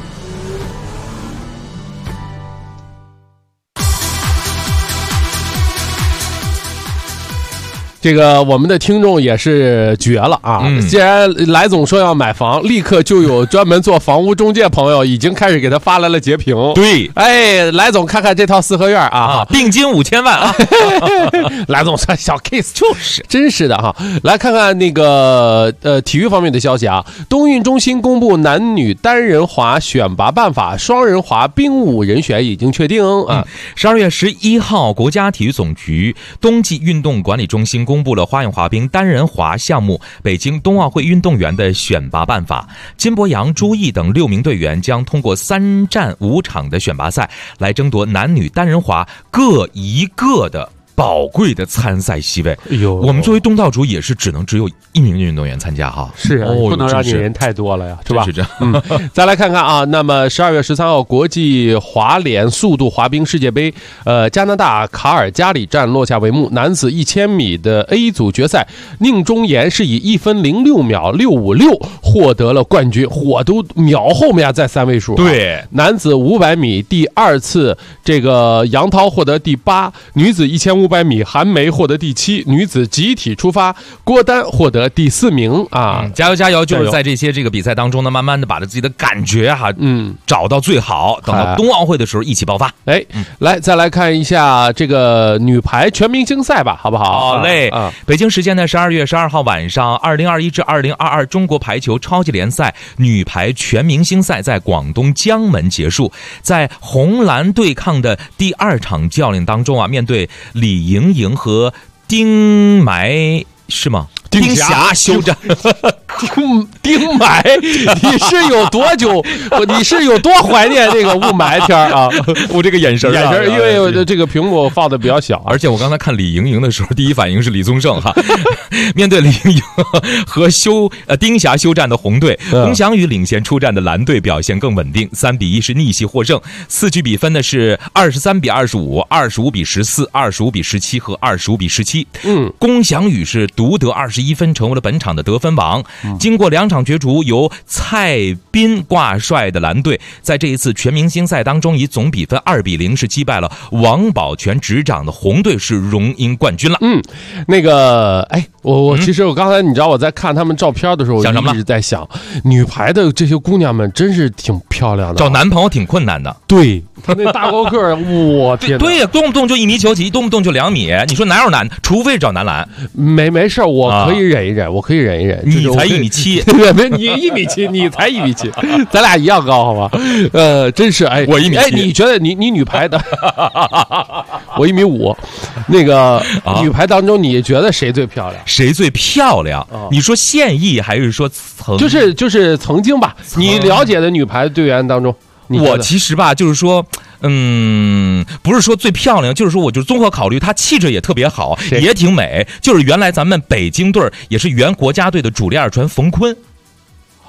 这个我们的听众也是绝了啊！既然来总说要买房，立刻就有专门做房屋中介朋友已经开始给他发来了截屏。 对， 来总看看这套四合院啊， 定金5000万啊！ 来总说小 case 就是真是的哈。来看看那个体育方面的消息啊，冬运中心公布男女单人滑选拔办法，双人滑冰舞人选已经确定啊。 12月11号，国家体育总局冬季运动管理中心公布了花样滑冰单人滑项目北京冬奥会运动员的选拔办法。金博洋、朱毅等6名队员将通过3站5场的选拔赛来争夺男女单人滑各一个的宝贵的参赛席位。我们作为东道主也是只有1名运动员参加哈。 是啊，不能让你人太多了呀，是吧？ 是这样。 再来看看啊，那么12月13号国际滑联速度滑冰世界杯，加拿大卡尔加里站落下帷幕。男子1000米的 A 组决赛，宁忠岩是以1分06秒656获得了冠军，火都秒后面在3位数。 对， 男子500米第2次，这个杨涛获得第8，女子1500米韩梅获得第7，女子集体出发郭丹获得第4名啊！ 加油加油！就是在这个比赛当中呢，慢慢的把自己的感觉找到最好，等到冬奥会的时候一起爆发。 来再来看一下这个女排全明星赛吧，好不好？ 好嘞！北京时间的12月12号晚上，2021至2022中国排球超级联赛女排全明星赛在广东江门结束，在红蓝对抗的第2场较量当中啊，面对李盈莹和丁埋是吗？丁霞休战。 丁埋，你是有多久？你是有多怀念这个雾霾天啊？ 我这个眼神， 因为这个屏幕放的比较小， 而且我刚才看李盈莹的时候，第一反应是李宗盛哈。面对李盈莹和丁霞休战的红队，洪翔宇领衔出战的蓝队表现更稳定，3比1是逆袭获胜。4局比分呢是23比25、25比14、25比17和25比17。龚翔宇是独得21分，成为了本场的得分王。经过2场角逐，由蔡斌挂帅的蓝队在这一次全明星赛当中以总比分2比0是击败了王宝全执掌的红队，是荣膺冠军了。 那个我其实我刚才你知道我在看他们照片的时候，我一直在想，女排的这些姑娘们真是挺漂亮的， 找男朋友挺困难的。 对，她那大高个，我天！ 对呀，动不动就1米9几，动不动就2米，你说哪有男？除非找男篮。 没事，我可以忍一忍，我可以忍一忍。 你才1米7， 你1米7，你才1米7，咱俩一样高，好吗？真是我1米7。 你觉得你女排的，我1米5，那个女排当中，你觉得谁最漂亮？ 谁最漂亮？你说现役还是说就是曾经吧？你了解的女排队员当中， 我其实吧，就是说。不是说最漂亮，就是说我就综合考虑，她气质也特别好，也挺美。就是原来咱们北京队也是原国家队的主力2传冯坤。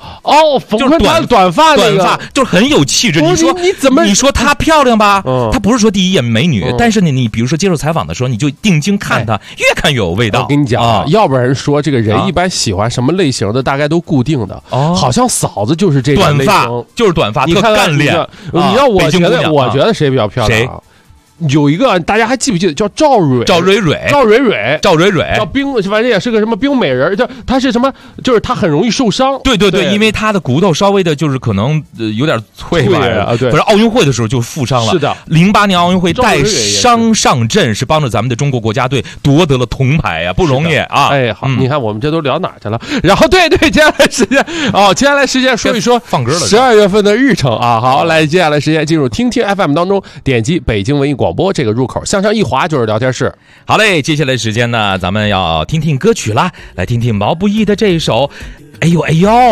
哦，冯坤她短发那个， 就是很有气质。你说你怎么？ 你说她漂亮吧？她不是说第一眼美女，但是你比如说接受采访的时候，你就定睛看她，越看越有味道。 我跟你讲，要不然说这个人一般喜欢什么类型的，大概都固定的。好像嫂子就是这种类型， 就是短发， 特干练。 你让我觉得谁比较漂亮？谁？有一个大家还记不记得叫赵蕊叫冰，反正也是个什么冰美人，叫她是什么？就是她很容易受伤。 对，因为她的骨头稍微的，就是可能有点脆吧。 对， 不是奥运会的时候就负伤了。 是的 ，08年奥运会带伤上阵，是帮助咱们的中国国家队夺得了铜牌呀，不容易啊！ 哎，好，你看我们这都聊哪去了？然后对，接下来时间说一说放歌了。 12月份的日程啊，好，来，接下来时间进入听听 FM 当中，点击北京文艺广播这个入口，向上一滑就是聊天室。 好嘞，接下来时间呢，咱们要听听歌曲啦，来听听毛不易的这一首。哎呦，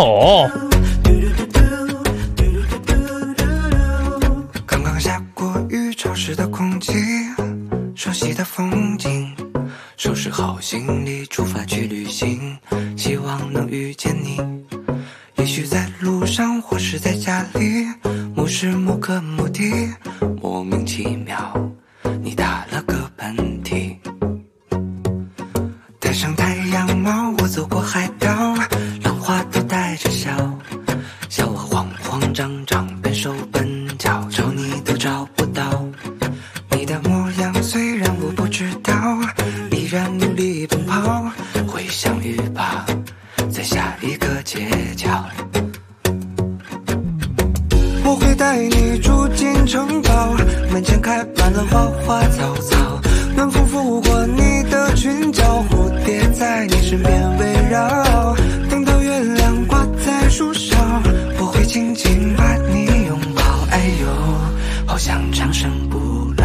刚刚下过雨，潮湿的空气，熟悉的风景，收拾好行李，出发去旅行，希望能遇见你。也许在路上，或是在家里，某时某刻某地，莫名其妙你打了个喷嚏。戴上太阳帽，我走过海岛，浪花都带着笑，笑我慌慌张张，笨手笨脚，找你都找不到。你的模样虽然我不知道，依然努力奔跑，会相遇吧，在下一个街角。我会带你住进城堡，门前开满了花花草草，暖风拂过你的裙角，蝴蝶在你身边围绕，等到月亮挂在树梢，我会紧紧把你拥抱。哎呦，好想长生不老。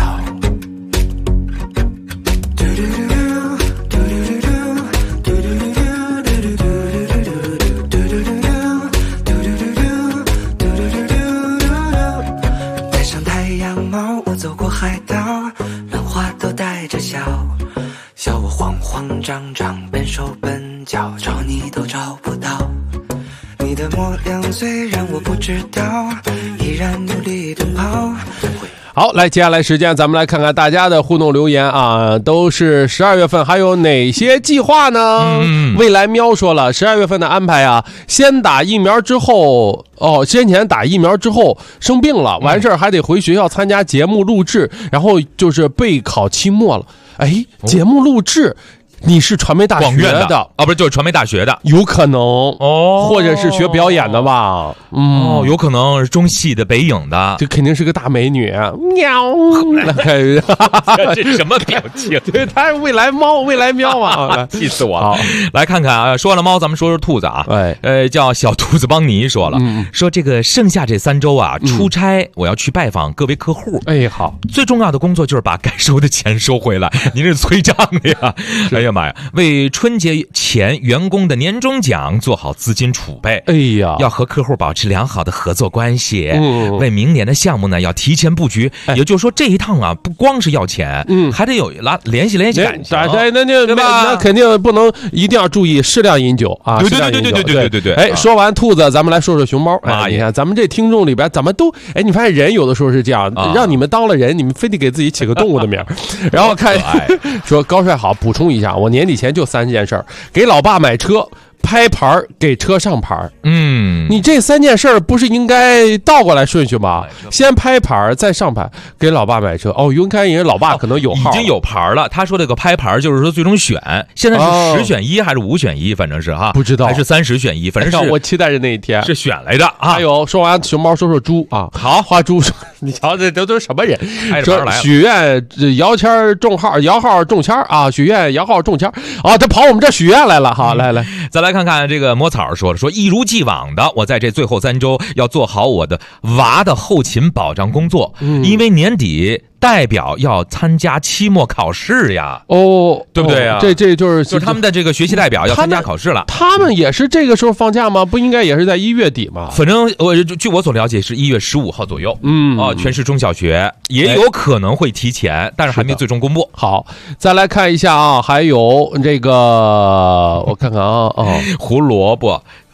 走过海岛，浪花都带着笑，笑我慌慌张张，笨手笨脚，找你都找不到。你的模样虽然我不知道，依然努力奔跑。 好，来，接下来时间咱们来看看大家的互动留言啊，都是12月份还有哪些计划呢？未来喵说了，12月份的安排啊，先打疫苗之后，先前打疫苗之后生病了，完事儿还得回学校参加节目录制，然后就是备考期末了。哎，节目录制。你是传媒大学的啊？不是，就是传媒大学的， 有可能或者是学表演的吧？ 有可能是中戏的、北影的， 这肯定是个大美女。喵， 这什么表情？ 对，他是未来猫、未来喵啊！ 气死我了！来看看啊，说了猫，咱们说说兔子啊。叫小兔子邦尼说了，说这个剩下这3周啊，出差我要去拜访各位客户。 哎，好， 最重要的工作就是把该收的钱收回来。您是催账的呀？哎呀妈呀！为春节前员工的年终奖做好资金储备。 哎呀， 要和客户保持良好的合作关系。为明年的项目呢，要提前布局。也就是说，这一趟啊，不光是要钱，还得有联系感情。 对吧？那肯定不能，一定要注意适量饮酒啊。 对。 哎，说完兔子，咱们来说说熊猫。哎，你看咱们这听众里边，咱们都你发现人有的时候是这样，让你们当了人，你们非得给自己起个动物的名。然后看说高帅好，补充一下，我年底前就3件事儿：给老爸买车、拍牌、给车上牌。你这3件事儿不是应该倒过来顺序吗？先拍牌再上牌，给老爸买车。应该人老爸可能有号， 已经有牌了。他说这个拍牌就是说最终选，现在是10选1还是5选1，反正是哈， 不知道还是30选1，反正是。 我期待着那一天是选来的啊。 还有说完熊猫，说说猪啊。 好， 花猪，你瞧这都是什么人？ 说许愿摇签中号，摇号中签啊，许愿摇号中签啊，他跑我们这许愿来了。好，来， 再来看看这个摸草说一如既往的，我在这最后3周要做好我的娃的后勤保障工作，因为年底代表要参加期末考试呀。对不对啊？ 这就是他们的这个学习代表要参加考试了。 他们也是这个时候放假吗？不应该也是在1月底吗？ 反正据我所了解是1月15号左右。全市中小学也有可能会提前，但是还没最终公布。 好，再来看一下啊，还有这个我看看啊， 胡萝卜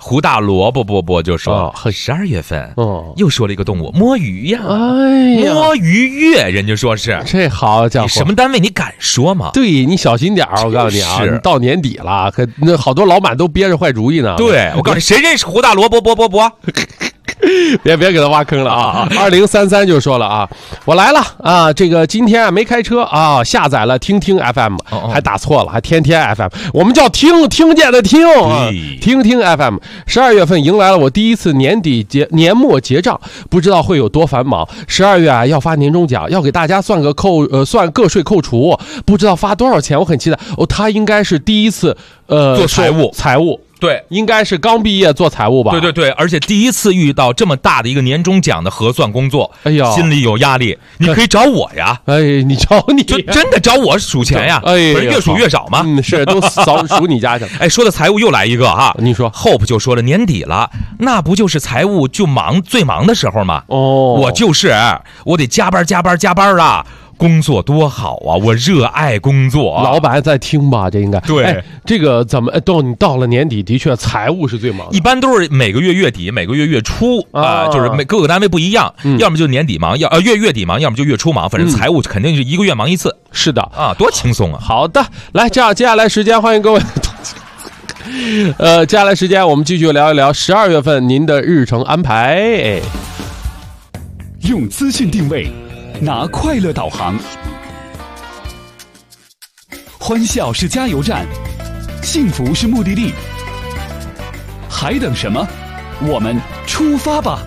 胡大萝卜波波就说，12月份又说了一个动物摸鱼呀，摸鱼月，人家说是这好家伙， 什么单位你敢说吗？ 对你小心点我告诉你啊，到年底了，可那好多老板都憋着坏主意呢。 对，我告诉你，谁认识胡大萝卜波？ 别给他挖坑了啊！2033就说了啊，我来了啊，这个今天没开车啊，下载了听 FM， 还打错了，还天 FM， 我们叫听见的听啊，听 FM。12月份迎来了我第一次年末结账，不知道会有多繁忙。12月啊要发年终奖，要给大家算个税扣除，不知道发多少钱，我很期待。他应该是第一次做财务。对， 应该是刚毕业做财务吧？ 对，而且第一次遇到这么大的一个年终奖的核算工作， 哎呀， 心里有压力。你可以找我呀， 你找你， 就真的找我数钱呀，不是越数越少吗？ 是都数你家去。 说的财务又来一个哈， 你说 Hope 就说了，年底了，那不就是财务就最忙的时候吗？我得加班啊。工作多好啊！我热爱工作。 老板在听吧？这应该对。 这个怎么你到了年底，的确财务是最忙的。 一般都是每个月月底，每个月月初就是各个单位不一样，要么就年底忙，月底忙，要么就月初忙，反正财务肯定是一个月忙一次。 是的啊，多轻松啊！ 好的，来，这样接下来时间，欢迎各位。接下来时间我们继续聊一聊12月份您的日程安排。 用资讯定位。拿快乐导航，欢笑是加油站，幸福是目的地，还等什么？我们出发吧！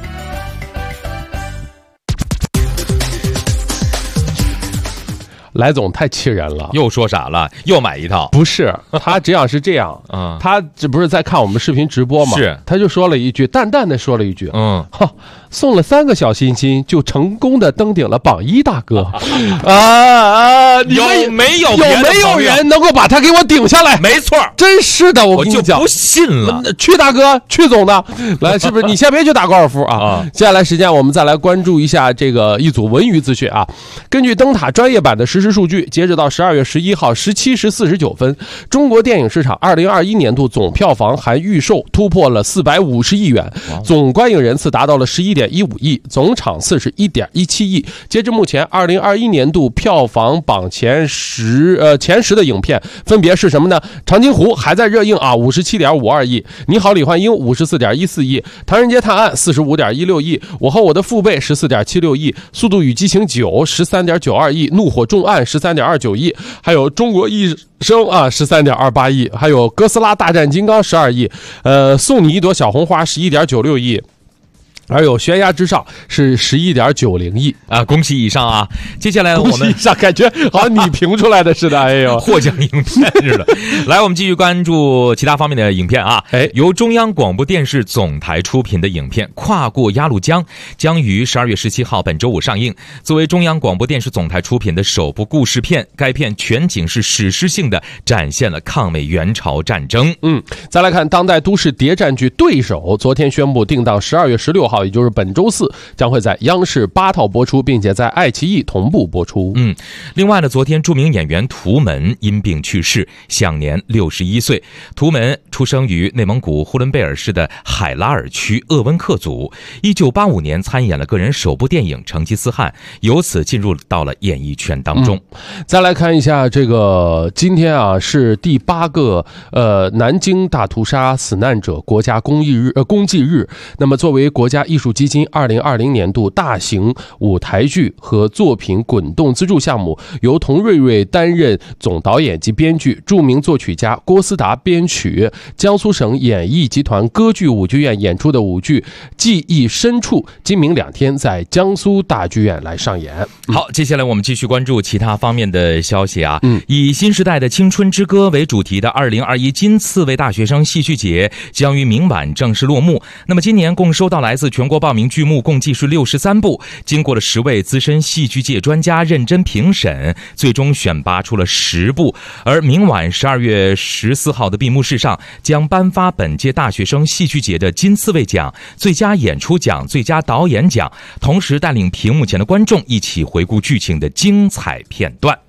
来总太气人了， 又说啥了？又买一套？ 不是，他这样是这样，他这不是在看我们视频直播吗？ 是， 他就说了一句，淡淡的说了一句，送了3个小心心，就成功的登顶了榜1大哥。你们有没有人能够把他给我顶下来？ 没错， 真是的，我跟你讲， 我就不信了。 去大哥，去总的，来，是不是？你先别去打高尔夫啊！接下来时间，我们再来关注一下这个一组文娱资讯啊。根据灯塔专业版的实时数据，截止到12月11号17时49分，中国电影市场2021年度总票房含预售突破了450亿元，总观影人次达到了11.15亿，总场次是1.17亿。截至目前，2021年度票房榜前10的影片分别是什么呢？长津湖还在热映啊，57.52亿；你好，李焕英54.14亿；唐人街探案45.16亿；我和我的父辈14.76亿；速度与激情9 13.92亿；怒火重案13.29亿；还有中国医生啊13.28亿；还有哥斯拉大战金刚12亿；送你一朵小红花11.96亿。还有悬崖之上是11.90亿啊！恭喜以上啊！接下来我们感觉好像你评出来的似的，哎呦， 获奖影片似的。来，我们继续关注其他方面的影片啊。由中央广播电视总台出品的影片《跨过鸭绿江》将于12月17号本周五上映。作为中央广播电视总台出品的首部故事片，该片全景是史诗性的展现了抗美援朝战争。 再来看当代都市谍战剧《对手》，昨天宣布定档12月16号。也就是本周4将会在央视8套播出，并且在爱奇艺同步播出。 另外呢，昨天著名演员图门因病去世，享年61岁。图门出生于内蒙古呼伦贝尔市的海拉尔区鄂温克族，1985年参演了个人首部电影《成吉思汗》，由此进入到了演艺圈当中。 再来看一下这个，今天啊是第8个南京大屠杀死难者国家公祭日。那么作为国家艺术基金2020年度大型舞台剧和作品滚动资助项目，由童瑞瑞担任总导演及编剧，著名作曲家郭思达编曲，江苏省演艺集团歌剧舞剧院演出的舞剧《记忆深处》今明2天在江苏大剧院来上演。 好，接下来我们继续关注其他方面的消息啊。以新时代的青春之歌为主题的2021金刺猬大学生戏剧节将于明晚正式落幕。那么今年共收到来自全国报名剧目共计是63部，经过了10位资深戏剧界专家认真评审，最终选拔出了10部。而明晚12月14号的闭幕式上，将颁发本届大学生戏剧节的金刺猬奖、最佳演出奖、最佳导演奖，同时带领屏幕前的观众一起回顾剧情的精彩片段。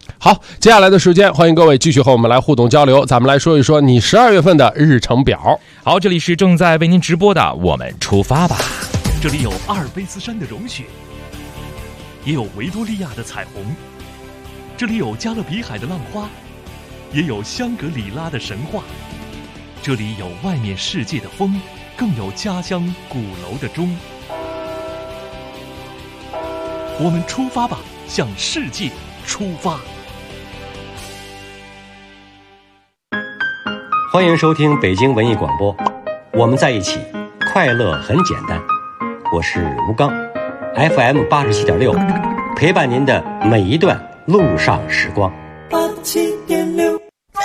好，接下来的时间，欢迎各位继续和我们来互动交流，咱们来说一说你12月份的日程表。 好，这里是正在为您直播的我们出发吧。 这里有阿尔卑斯山的融雪，也有维多利亚的彩虹，这里有加勒比海的浪花，也有香格里拉的神话，这里有外面世界的风，更有家乡鼓楼的钟。我们出发吧，向世界出发。 欢迎收听北京文艺广播，我们在一起，快乐很简单。我是吴刚 ，FM 87.6，陪伴您的每一段路上时光。87.6。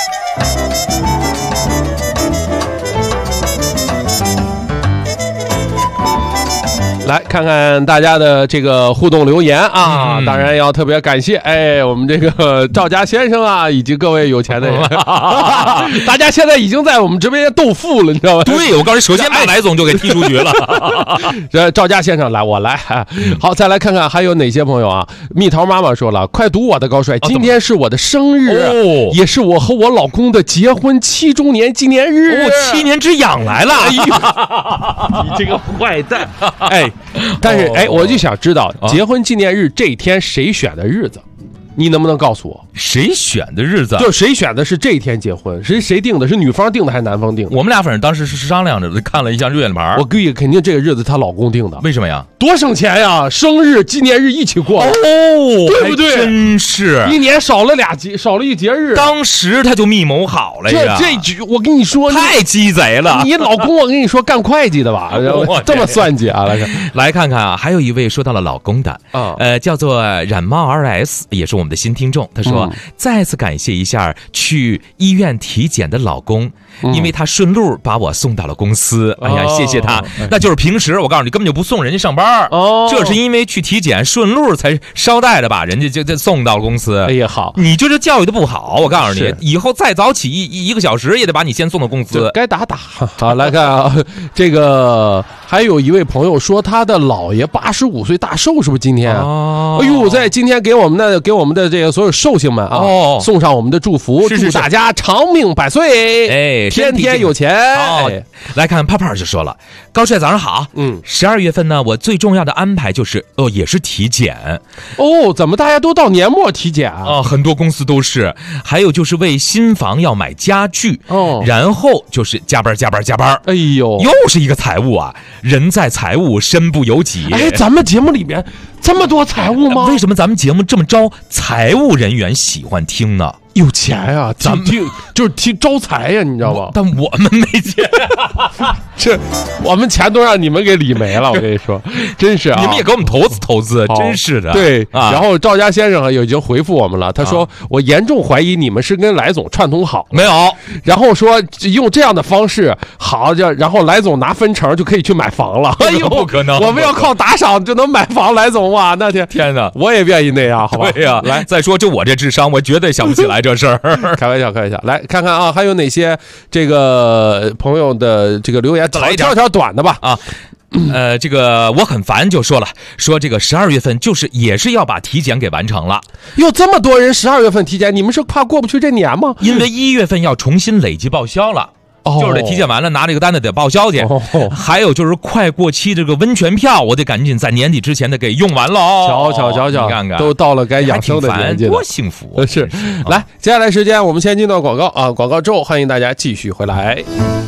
来看看大家的这个互动留言啊，当然要特别感谢我们这个赵家先生啊，以及各位有钱的人，大家现在已经在我们直播间斗富了，你知道吗？ 对，我告诉你，首先把来总就给踢出局了。 赵家先生来，我来。好，再来看看还有哪些朋友啊？蜜桃妈妈说了，快读我的高帅，今天是我的生日，也是我和我老公的结婚7周年纪念日 ，7年之痒来了。 你这个坏蛋，但是我就想知道结婚纪念日这一天谁选的日子，你能不能告诉我谁选的日子？ 就谁选的是这一天结婚，谁定的？是女方定的还是男方定的？ 我们俩反正当时是商量着看了一下月亮牌， 我估计肯定这个日子她老公定的。 为什么呀？ 多省钱呀！生日纪念日一起过对不对？ 真是一年少了一节日， 当时他就密谋好了呀。 这局我跟你说太鸡贼了。 你老公我跟你说干会计的吧，这么算计啊！ 来看看啊，还有一位说到了老公的叫做染猫 RS， 也是我们的新听众。他说再次感谢一下去医院体检的老公，因为他顺路把我送到了公司。哎呀，谢谢他。那就是平时我告诉你根本就不送人家上班，这是因为去体检顺路才捎带的把人家就送到了公司。 哎呀，好， 你就是教育的不好，我告诉你，以后再早起一个小时也得把你先送到公司。 该打。好，来看啊，这个还有一位朋友说他的姥爷85岁大寿，是不是今天啊？哎呦，在今天给我们的这个所有寿星们啊，送上我们的祝福，祝大家长命百岁，天天有钱。 来看泡泡就说了，高帅早上好，12月份呢，我最重要的安排就是也是体检。 怎么大家都到年末体检啊？ 很多公司都是，还有就是为新房要买家具，然后就是加班。哎呦，又是一个财务啊！人在财务，身不由己。 咱们节目里面这么多财务吗？ 为什么咱们节目这么招财务人员喜欢听呢？ 有钱呀，咱们就是听招财呀，你知道吧？ 但我们没钱， 这我们钱都让你们给理没了，我跟你说，真是啊！ 你们也给我们投资，真是的。 对，然后赵家先生已经回复我们了，他说我严重怀疑你们是跟来总串通好没有， 然后说用这样的方式好，然后来总拿分成就可以去买房了。哎呦， 不可能！ 我们要靠打赏就能买房，来总哇，那天哪， 我也愿意那样，好吧？ 对呀， 来， 再说就我这智商，我绝对想不起来这事儿。 开玩笑。来看看啊，还有哪些这个朋友的这个留言，挑条短的吧啊。 这个我很烦，就说这个12月份也是要把体检给完成了。 哟，这么多人12月份体检，你们是怕过不去这年吗？ 因为1月份要重新累计报销了。就是得体检完了拿这个单子得报销去，还有就是快过期这个温泉票，我得赶紧在年底之前的给用完了哦。 瞧， 你看看， 都到了该养生的年纪了， 多幸福！ 是，来，接下来时间我们先进到广告啊，广告之后欢迎大家继续回来。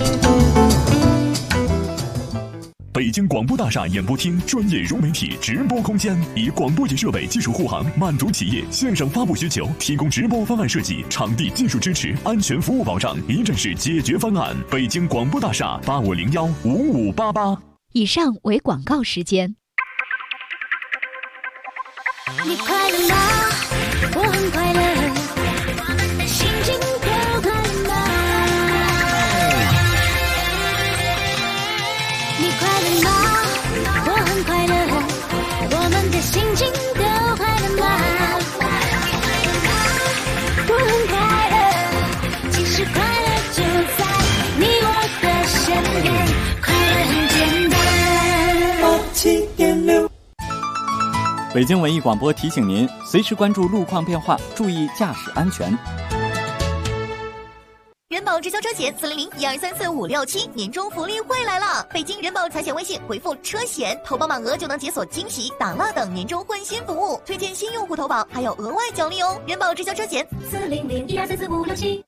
北京广播大厦演播厅专业融媒体直播空间，以广播级设备技术护航，满足企业线上发布需求，提供直播方案设计、场地技术支持、安全服务保障，一站式解决方案。北京广播大厦85015588。 以上为广告时间。 你快乐吗？我很快乐，心情都快乐吗？你快乐吗？我很快乐，我们的心情都快乐吗？我很快乐，其实快乐就在你我的身边，快乐很简单。87.6 北京文艺广播提醒您，随时关注路况变化，注意驾驶安全。 人保直销车险400-1234-567年终福利会来了！北京人保财险微信回复车险，投保满额就能解锁惊喜、打蜡等年终换新服务，推荐新用户投保还有额外奖励哦！人保直销车险400-1234-567。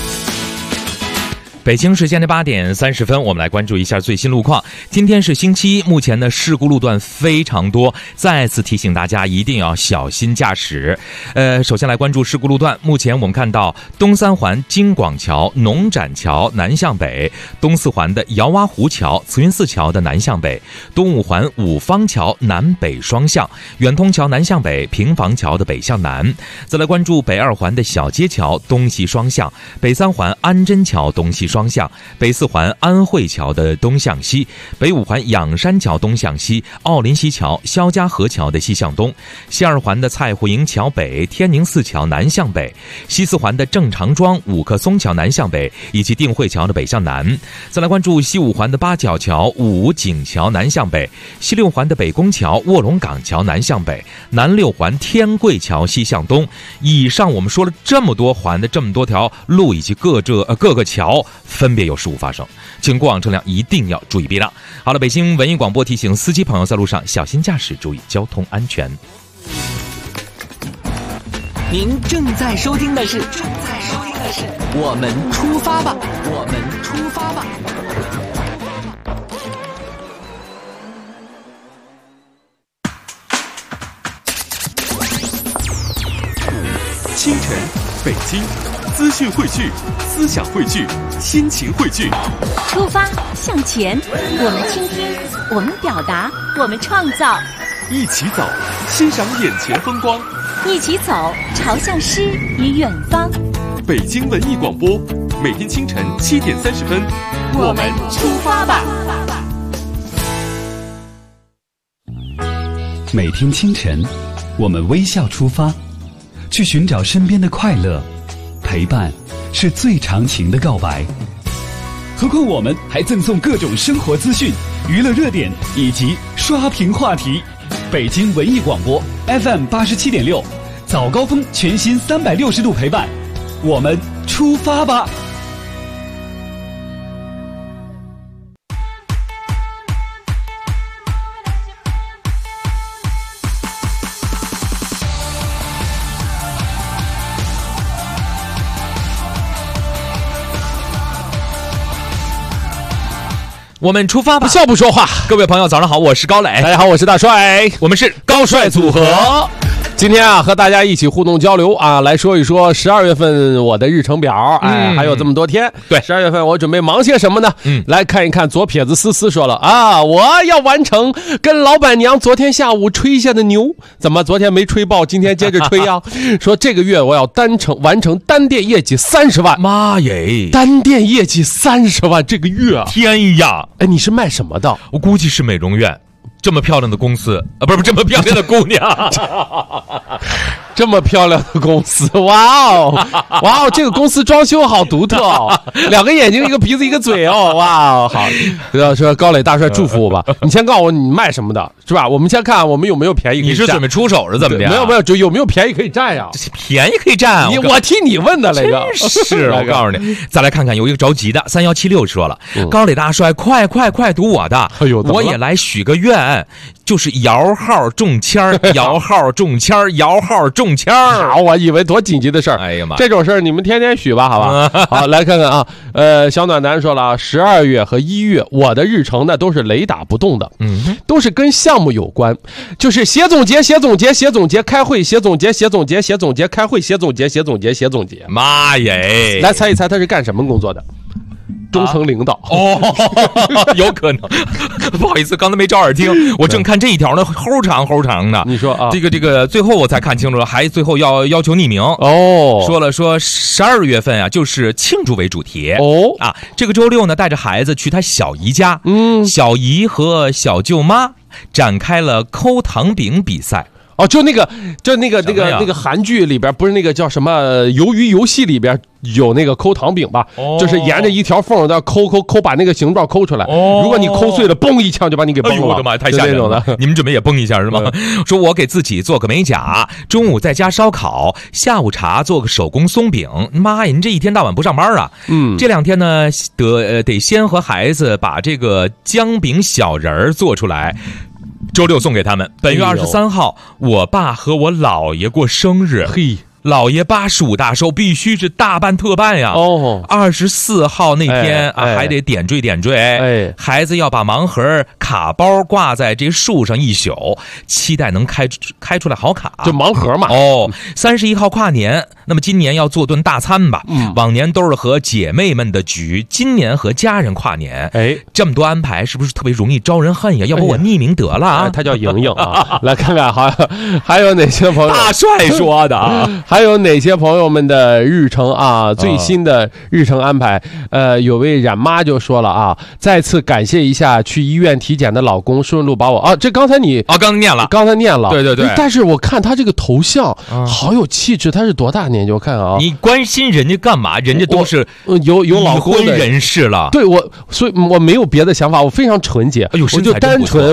北京时间的8点30分，我们来关注一下最新路况。今天是星期一，目前的事故路段非常多，再次提醒大家一定要小心驾驶。首先来关注事故路段。目前我们看到东三环京广桥、农展桥南向北，东四环的姚洼湖桥、慈云寺桥的南向北，东五环五方桥南北双向，远通桥南向北，平房桥的北向南。再来关注北二环的小街桥东西双向，北三环安贞桥东西双向，北四环安慧桥的东向西，北五环仰山桥东向西，奥林西桥、肖家河桥的西向东，西二环的蔡湖营桥北、天宁寺桥南向北，西四环的正常庄、五棵松桥南向北，以及定慧桥的北向南。再来关注西五环的八角桥、五井桥南向北，西六环的北宫桥、卧龙岗桥南向北，南六环天贵桥西向东。以上我们说了这么多环的这么多条路以及各个桥，分别有事故发生，请过往车辆一定要注意避让。好了，北京文艺广播提醒司机朋友在路上小心驾驶，注意交通安全。 您正在收听的是我们出发吧，我们出发吧。 清晨，北京，资讯汇聚，思想汇聚，心情汇聚。 出发向前，我们倾听，我们表达，我们创造。 一起走，欣赏眼前风光。 一起走，朝向诗与远方。 北京文艺广播，每天清晨7点30分， 我们出发吧。 每天清晨，我们微笑出发，去寻找身边的快乐。陪伴是最长情的告白。何况我们还赠送各种生活资讯、娱乐热点以及刷屏话题。北京文艺广播 FM 87.6，早高峰全新360度陪伴，我们出发吧。 我们出发吧， 不笑不说话。 各位朋友早上好，我是高磊。 大家好，我是大帅， 我们是高帅组合。 今天啊，和大家一起互动交流啊，来说一说12月份我的日程表。还有这么多天。 对 ，12月份我准备忙些什么呢？来看一看左撇子思思说了啊，我要完成跟老板娘昨天下午吹下的牛，怎么昨天没吹爆，今天接着吹啊？说这个月我要完成单店业绩30万。 妈耶！ 单店业绩30万这个月啊！ 天呀！ 哎，你是卖什么的？ 我估计是美容院。这么漂亮的公司啊，不是这么漂亮的姑娘， 这么漂亮的公司，哇哦，哇哦，这个公司装修好独特哦，2个眼睛，1个鼻子，1个嘴哦，哇哦，好，说高磊大帅祝福我吧。你先告诉我你卖什么的，是吧？我们先看我们有没有便宜可以占。 你是准备出手是怎么的？ 没有，就有没有便宜可以占呀？ 便宜可以占， 我替你问的那个。 是我告诉你，再来看看有一个着急的3176说了，高磊大帅，快读我的， 哎呦， 我也来许个愿。就是摇号中签儿，摇号中签儿，摇号中签儿。 好，我以为多紧急的事儿。 哎呀妈， 这种事儿你们天天许吧，好吧？好，来看看啊，小暖男说了，12月和1月我的日程呢都是雷打不动的，都是跟项目有关，就是写总结，开会，写总结，开会，写总结。 妈耶！ 来猜一猜他是干什么工作的？中层领导有可能。不好意思，刚才没找耳听，我正看这一条呢，齁长的。 你说啊， 这个最后我才看清楚了，还最后要求匿名哦。 说12月份啊，就是庆祝为主题哦啊。这个周六呢，带着孩子去他小姨家，小姨和小舅妈展开了抠糖饼比赛。 哦，就那个韩剧里边不是那个叫什么鱿鱼游戏里边有那个抠糖饼吧？就是沿着一条缝的抠，把那个形状抠出来。如果你抠碎了，嘣一枪就把你给崩了。 我的妈，太吓人了！你们准备也崩一下是吗？说我给自己做个美甲，中午在家烧烤，下午茶做个手工松饼。妈呀，您这一天到晚不上班啊？这2天呢，得先和孩子把这个姜饼小人儿做出来。周6送给他们。本月23号，我爸和我姥爷过生日。 嘿。 老爷85大寿，必须是大办特办呀！24号那天还得点缀。孩子要把盲盒卡包挂在这树上一宿，期待能开出来好卡。 就盲盒嘛。 31号跨年，那么今年要做顿大餐吧？往年都是和姐妹们的局，今年和家人跨年。这么多安排，是不是特别容易招人恨呀？要不我匿名得了啊？ 他叫莹莹啊。来看看还有哪些朋友？ 大帅说的啊。 还有哪些朋友们的日程啊？最新的日程安排，有位冉妈就说了啊，再次感谢一下去医院体检的老公，顺路把我这刚才你刚才念了，对， 但是我看他这个头像好有气质，他是多大年纪？我看啊， 你关心人家干嘛？人家都是有老公的人士了。 对所以我没有别的想法，我非常纯洁，我就单纯，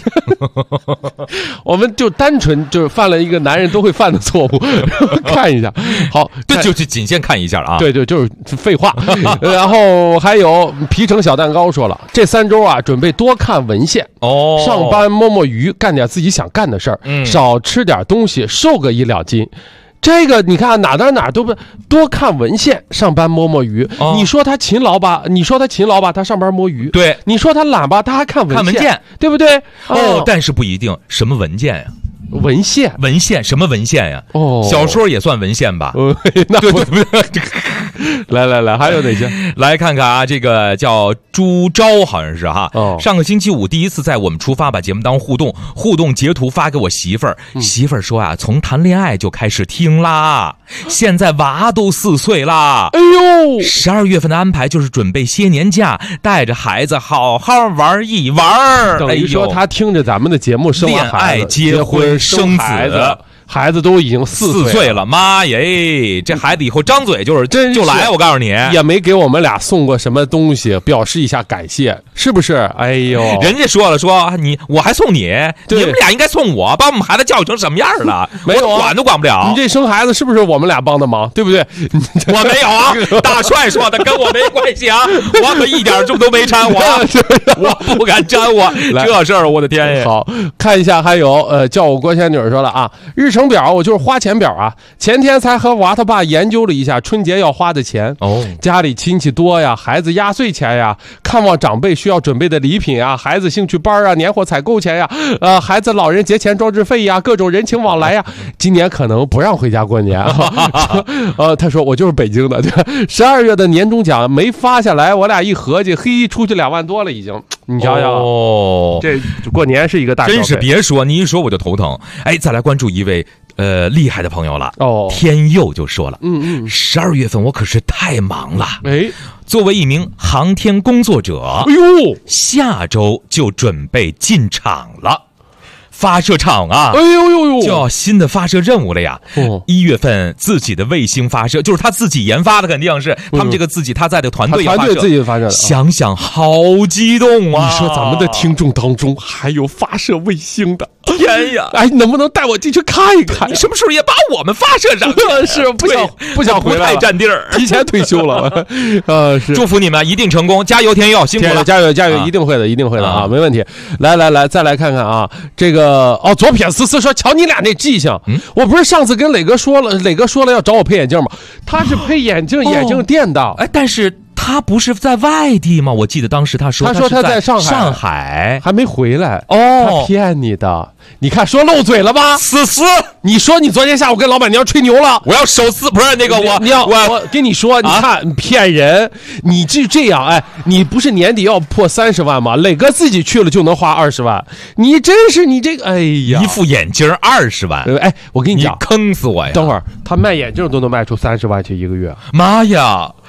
我们就单纯就是犯了一个男人都会犯的错误，看一下。好， 对，就是仅限看一下啊。 对，就是废话。然后还有皮城小蛋糕说了，这3周啊，准备多看文献，上班摸鱼，干点自己想干的事儿，少吃点东西，瘦个1、2斤。这个你看哪都不多看文献，上班摸鱼。你说他勤劳吧，他上班摸鱼。 对， 你说他懒吧，他还看文件，对不对？ 但是不一定，什么文件呀？ 文献什么文献呀？小说也算文献吧？ 那对。来，还有哪些？ 来看看啊，这个叫朱昭，好像是哈。上个星期5第一次在我们出发把节目当互动截图发给我媳妇儿。媳妇儿说啊，从谈恋爱就开始听啦，现在娃都4岁啦。 哎呦 ，12月份的安排就是准备歇年假，带着孩子好好玩一玩。 等于说他听着咱们的节目，生完孩子、 结婚、生子。 孩子都已经4岁了，妈耶！这孩子以后张嘴就来，我告诉你， 也没给我们俩送过什么东西，表示一下感谢，是不是？哎呦， 人家说了，我还送你，你们俩应该送我，把我们孩子教育成什么样了？ 没有， 管都管不了。 你这生孩子是不是我们俩帮的忙？对不对？ 我没有啊，大帅说的，跟我没关系啊，我可一点都没掺和，我不敢沾和这事儿，我的天呀！ 好，看一下，还有叫我郭仙女说了啊，日程表我就是花钱表啊，前天才和娃他爸研究了一下春节要花的钱。家里亲戚多呀，孩子压岁钱呀，看望长辈需要准备的礼品啊，孩子兴趣班啊，年货采购钱呀，孩子老人节前装置费呀，各种人情往来呀。今年可能不让回家过年他说我就是北京的，12月的年终奖没发下来，我俩一合计，出去2万多了已经。你想想这过年是一个大消费， 真是别说，你一说我就头疼。再来关注一位厉害的朋友了。天佑就说了，12月份我可是太忙了。作为一名航天工作者，下周就准备进场了。发射场啊，就要新的发射任务了呀。1月份自己的卫星发射，就是他自己研发的，肯定是他们这个他在的团队自己发射的。 想想好激动啊！ 你说咱们的听众当中还有发射卫星的， 天呀！ 能不能带我进去看一看？ 你什么时候也把我们发射上？ 是不想回来， 太占地儿， 提前退休了。是祝福你们一定成功，加油天佑，辛苦了， 加油，一定会的啊，没问题。来，再来看看啊，这个左撇子说，瞧你俩那记性，我不是上次跟磊哥说了要找我配眼镜吗？他是配眼镜店的， 但是他不是在外地吗？我记得当时他说他在上海还没回来。他骗你的，你看说漏嘴了吧？你说你昨天下午跟老板娘吹牛了， 我要手撕，不是那个我跟你说，你看骗人，你就这样，你不是年底要破30万吗？磊哥自己去了就能花20万，你真是你这个，哎呀， 一副眼镜20万， 我跟你讲， 坑死我呀！ 等会儿他卖眼镜都能卖出30万去1个月， 妈呀！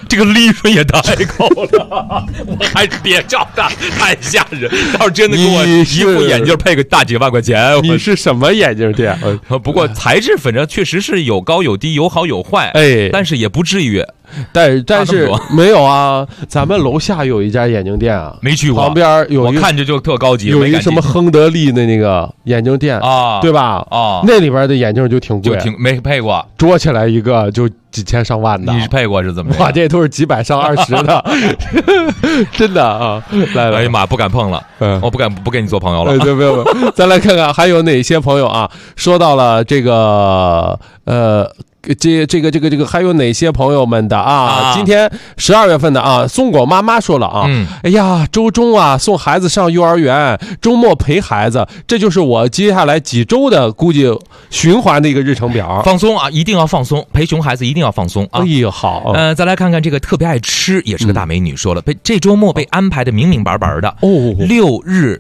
这个利润也太高了，我还是别照它，太吓人。到时真的给我一副眼镜配个大几万块钱， 你是什么眼镜店？ 不过材质反正确实是有高有低，有好有坏，但是也不至于。 但是没有啊，咱们楼下有一家眼镜店啊， 没去过。 旁边有一个， 我看着就特高级， 有一个什么亨德利的那个眼镜店啊， 对吧？ 啊， 那里边的眼镜就挺贵， 没配过， 捉起来一个就几千上万的。 你是配过是怎么？ 哇，这都是几百上20的，真的啊！来， 哎呀妈，不敢碰了，我不跟你做朋友了。 对，没有，咱来看看还有哪些朋友啊？说到了这个这个还有哪些朋友们的啊？今天12月份的啊，松果妈妈说了啊，哎呀，周中啊送孩子上幼儿园，周末陪孩子，这就是我接下来几周的估计循环的一个日程表。 放松啊，一定要放松，陪熊孩子一定要放松啊。 哎呀，好， 再来看看这个特别爱吃，也是个大美女，说了，这周末被安排的明明白白的哦，6日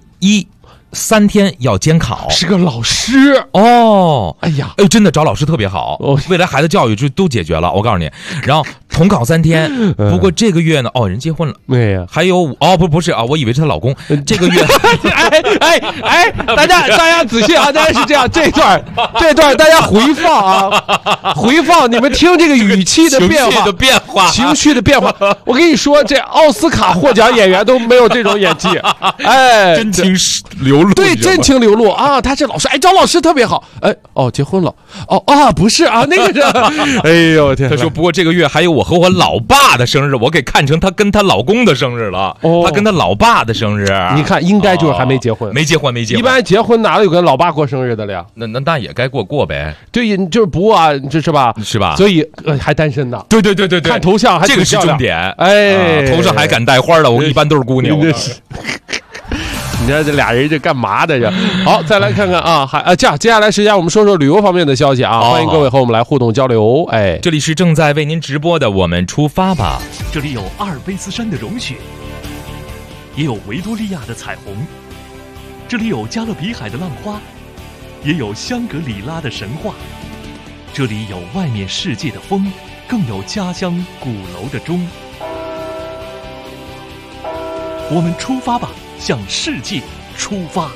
1。3天要监考， 是个老师哦。 哎呀， 真的找老师特别好，未来孩子教育就都解决了。我告诉你，然后统考3天，不过这个月呢，人结婚了， 对呀， 还有不是啊，我以为是她老公。这个月， 大家仔细啊，大家是这样，这段大家回放啊，回放，你们听这个语气的变化，情绪的变化。我跟你说，这奥斯卡获奖演员都没有这种演技， 真情流露， 对，真情流露啊！他是老师，找老师特别好，结婚了，不是啊，那个人，哎呦天！ 他说，不过这个月还有我和我老爸的生日，我给看成他跟她老公的生日了，他跟他老爸的生日， 你看应该就是还没结婚， 没结婚， 一般结婚哪有跟老爸过生日的了呀？ 那也该过呗， 对，就是不过这是吧？ 是吧？ 所以还单身呢？ 对， 看头像还这个是重点，头上还敢带花的，我一般都是姑娘。 你看这俩人这干嘛的这？好，再来看看啊，接下来时间我们说说旅游方面的消息啊，欢迎各位和我们来互动交流。 这里是正在为您直播的，我们出发吧。 这里有阿尔卑斯山的融雪，也有维多利亚的彩虹，这里有加勒比海的浪花，也有香格里拉的神话。这里有外面世界的风，更有家乡鼓楼的钟。我们出发吧，向世界出发。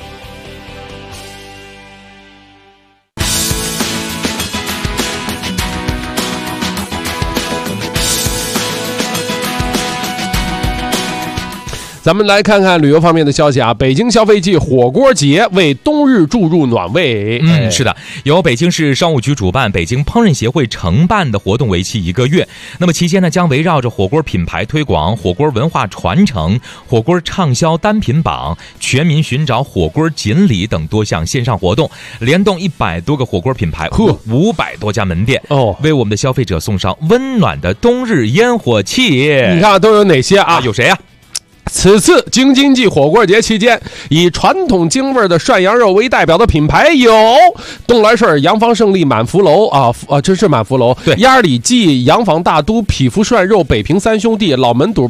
咱们来看看旅游方面的消息啊！北京消费季火锅节为冬日注入暖胃。 是的，由北京市商务局主办，北京烹饪协会承办的活动为期1个月。那么期间呢，将围绕着火锅品牌推广、火锅文化传承、火锅畅销单品榜、全民寻找火锅锦鲤等多项线上活动，联动100多个火锅品牌，500多家门店，为我们的消费者送上温暖的冬日烟火气。 你看都有哪些啊？ 有谁啊？ 此次京津冀火锅节期间，以传统京味的涮羊肉为代表的品牌有东来顺、洋房胜利、满福楼这是满福楼，对，鸭里记、洋房大都、匹夫涮肉、北平三兄弟、老门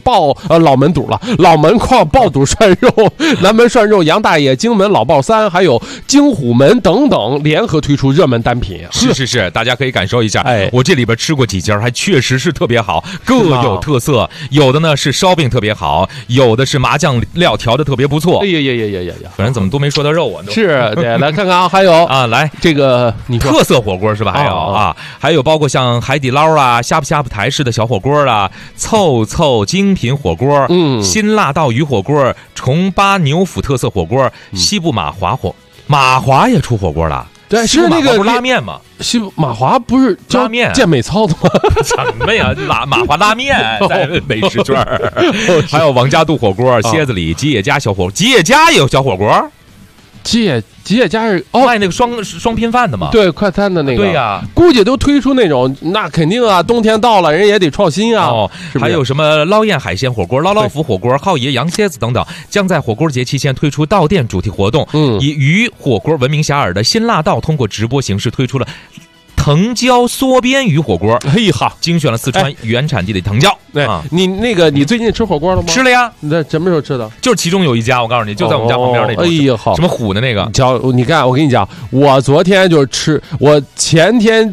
框爆肚涮肉、南门涮肉、杨大爷、京门老爆3，还有京虎门等等联合推出热门单品。 是，大家可以感受一下。我这里边吃过几家，还确实是特别好，各有特色。有的呢是烧饼特别好，有的是麻酱料调的特别不错。 哎呀， 反正怎么都没说到肉啊。 是，对，来看看啊，还有啊，来这个你特色火锅是吧？还有还有包括像海底捞啊、呷哺台式的小火锅啊、凑精品火锅、辛辣道鱼火锅、重八牛府特色火锅、西部马华也出火锅了。 对，是那个拉面嘛？ 西部马华不是拉面健美操的吗？ 什么呀？马华拉面在美食圈还有王家渡火锅、蝎子里、吉野家小火锅，吉野家也有小火锅。 吉野家是卖那个双拼饭的嘛？ 对，快餐的那个。 对呀， 估计都推出那种，那肯定啊，冬天到了，人也得创新啊。 还有什么捞燕海鲜火锅、捞福火锅、浩爷羊蝎子等等，将在火锅节期间推出到店主题活动。以鱼火锅闻名遐迩的辛辣道，通过直播形式推出了藤椒缩边鱼火锅。 嘿哈， 精选了四川原产地的藤椒。 你最近吃火锅了吗？ 吃了呀。 你在什么时候吃的？ 就是其中有一家，我告诉你，就在我们家旁边那种。 哎呀，好， 什么虎的那个。 你看，我跟你讲，我昨天就吃，我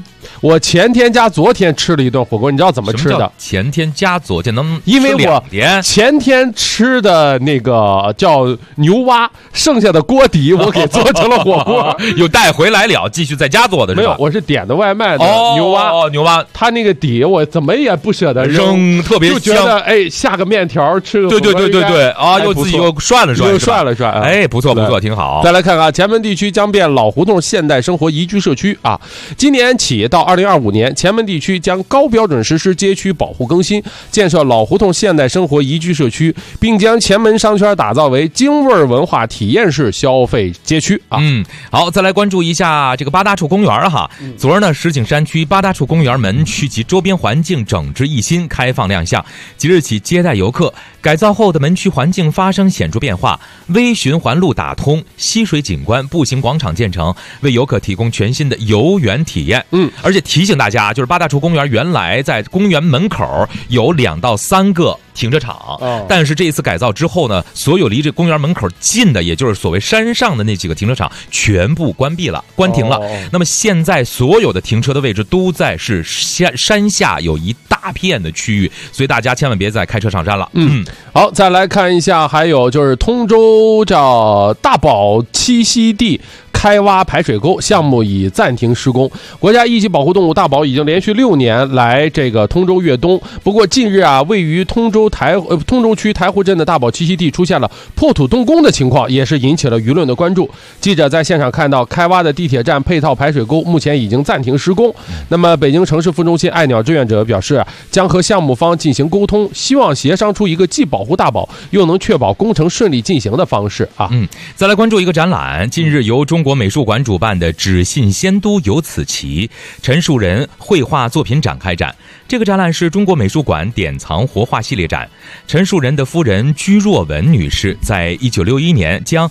我前天加昨天吃了一顿火锅，你知道怎么吃的？ 前天加昨天能因为我前天吃的那个叫牛蛙，剩下的锅底我给做成了火锅， 又带回来了，继续在家做的是吧？ 没有，我是点的外卖的牛蛙。 牛蛙， 它那个底我怎么也不舍得扔， 特别香， 就觉得哎，下个面条吃个火锅对啊，又自己又涮了涮，哎，不错，挺好。 再来看看前门地区将变老胡同现代生活宜居社区啊，今年起到2025年，前门地区将高标准实施街区保护更新，建设老胡同现代生活宜居社区，并将前门商圈打造为京味文化体验式消费街区啊。 好，再来关注一下这个八大处公园哈。昨儿呢，石景山区八大处公园门区及周边环境整治一新开放亮相，即日起接待游客。改造后的门区环境发生显著变化，微循环路打通，溪水景观步行广场建成，为游客提供全新的游园体验。而且提醒大家，就是八大处公园原来在公园门口有2到3个停车场，但是这一次改造之后呢，所有离这公园门口近的，也就是所谓山上的那几个停车场全部关停了。那么现在所有的停车的位置都在是山下有一大片的区域，所以大家千万别再开车上山了。 好，再来看一下，还有就是通州叫大宝栖息地开挖排水沟项目已暂停施工。国家一级保护动物大宝已经连续6年来这个通州越冬，不过近日啊，位于通州区台湖镇的大宝栖息地出现了破土动工的情况，也是引起了舆论的关注。记者在现场看到，开挖的地铁站配套排水沟目前已经暂停施工。那么北京城市副中心爱鸟志愿者表示，将和项目方进行沟通，希望协商出一个既保护大宝又能确保工程顺利进行的方式啊。 再来关注一个展览，近日由中国美术馆主办的只信仙都有此奇陈树人绘画作品展开展。这个展览是中国美术馆典藏活画系列展。陈树人的夫人居若文女士在1961年将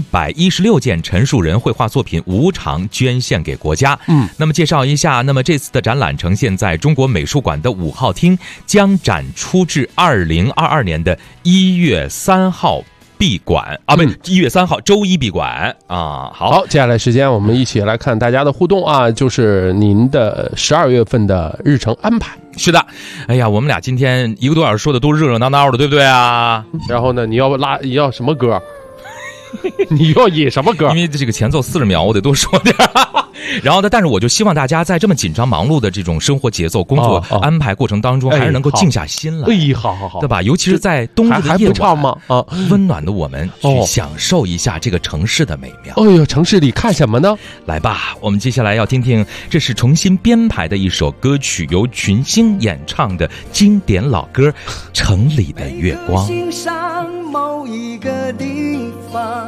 116件陈树人绘画作品无偿捐献给国家。那么介绍一下，那么这次的展览呈现在中国美术馆的5号厅，将展出至2022年的1月3号闭馆啊，不是1月3号周一闭馆啊。 好，接下来时间我们一起来看大家的互动啊，就是您的12月份的日程安排。 是的，哎呀，我们俩今天1个多小时说的都热热闹闹的，对不对啊？ 然后呢，你要什么歌？你要引什么歌？ 因为这个前奏40秒，我得多说点。然后呢，但是我就希望大家在这么紧张忙碌的这种生活节奏、工作安排过程当中，还是能够静下心来。 好， 对吧？尤其是在冬日的夜晚， 还不唱吗？ 温暖的我们去享受一下这个城市的美妙。 哎呦，城市里看什么呢？ 来吧，我们接下来要听听，这是重新编排的一首歌曲，由群星演唱的经典老歌《城里的月光》。 欣赏某一个地方，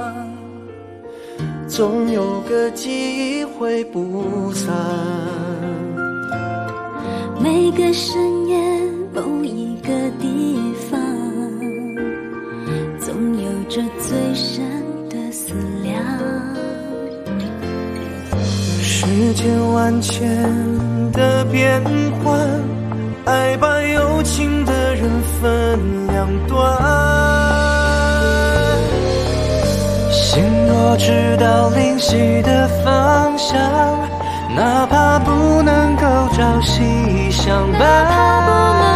总有个机会补偿。 每个深夜某一个地方，总有着最深的思量。 世间万千的变幻，爱把有情的人分两端。心若知道灵犀的方向，哪怕不能够朝夕相伴。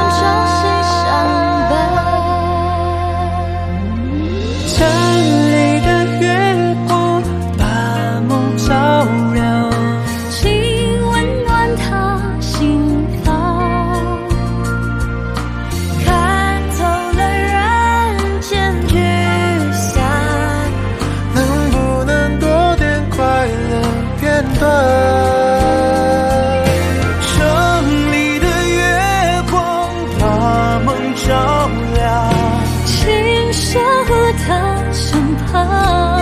城里的月光把梦照亮， 请温暖他心房，看透了人间聚散， 能不能多点快乐片段？城里的月光把梦照亮， 请守护他身旁。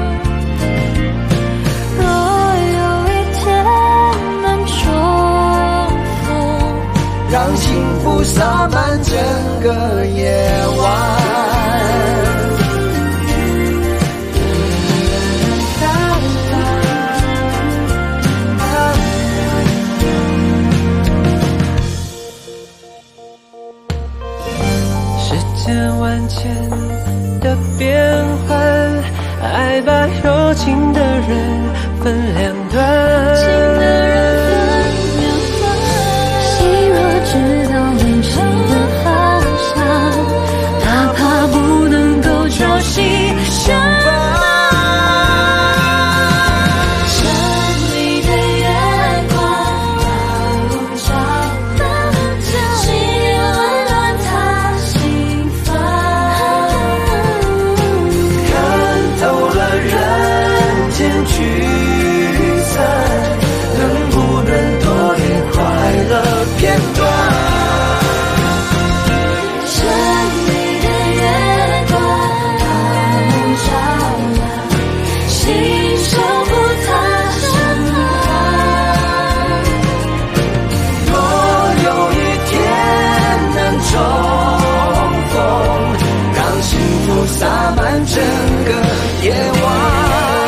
若有一天能重逢， 让幸福洒满整个夜晚。世间万千的变幻，爱把有情的人分两端。 个夜晚。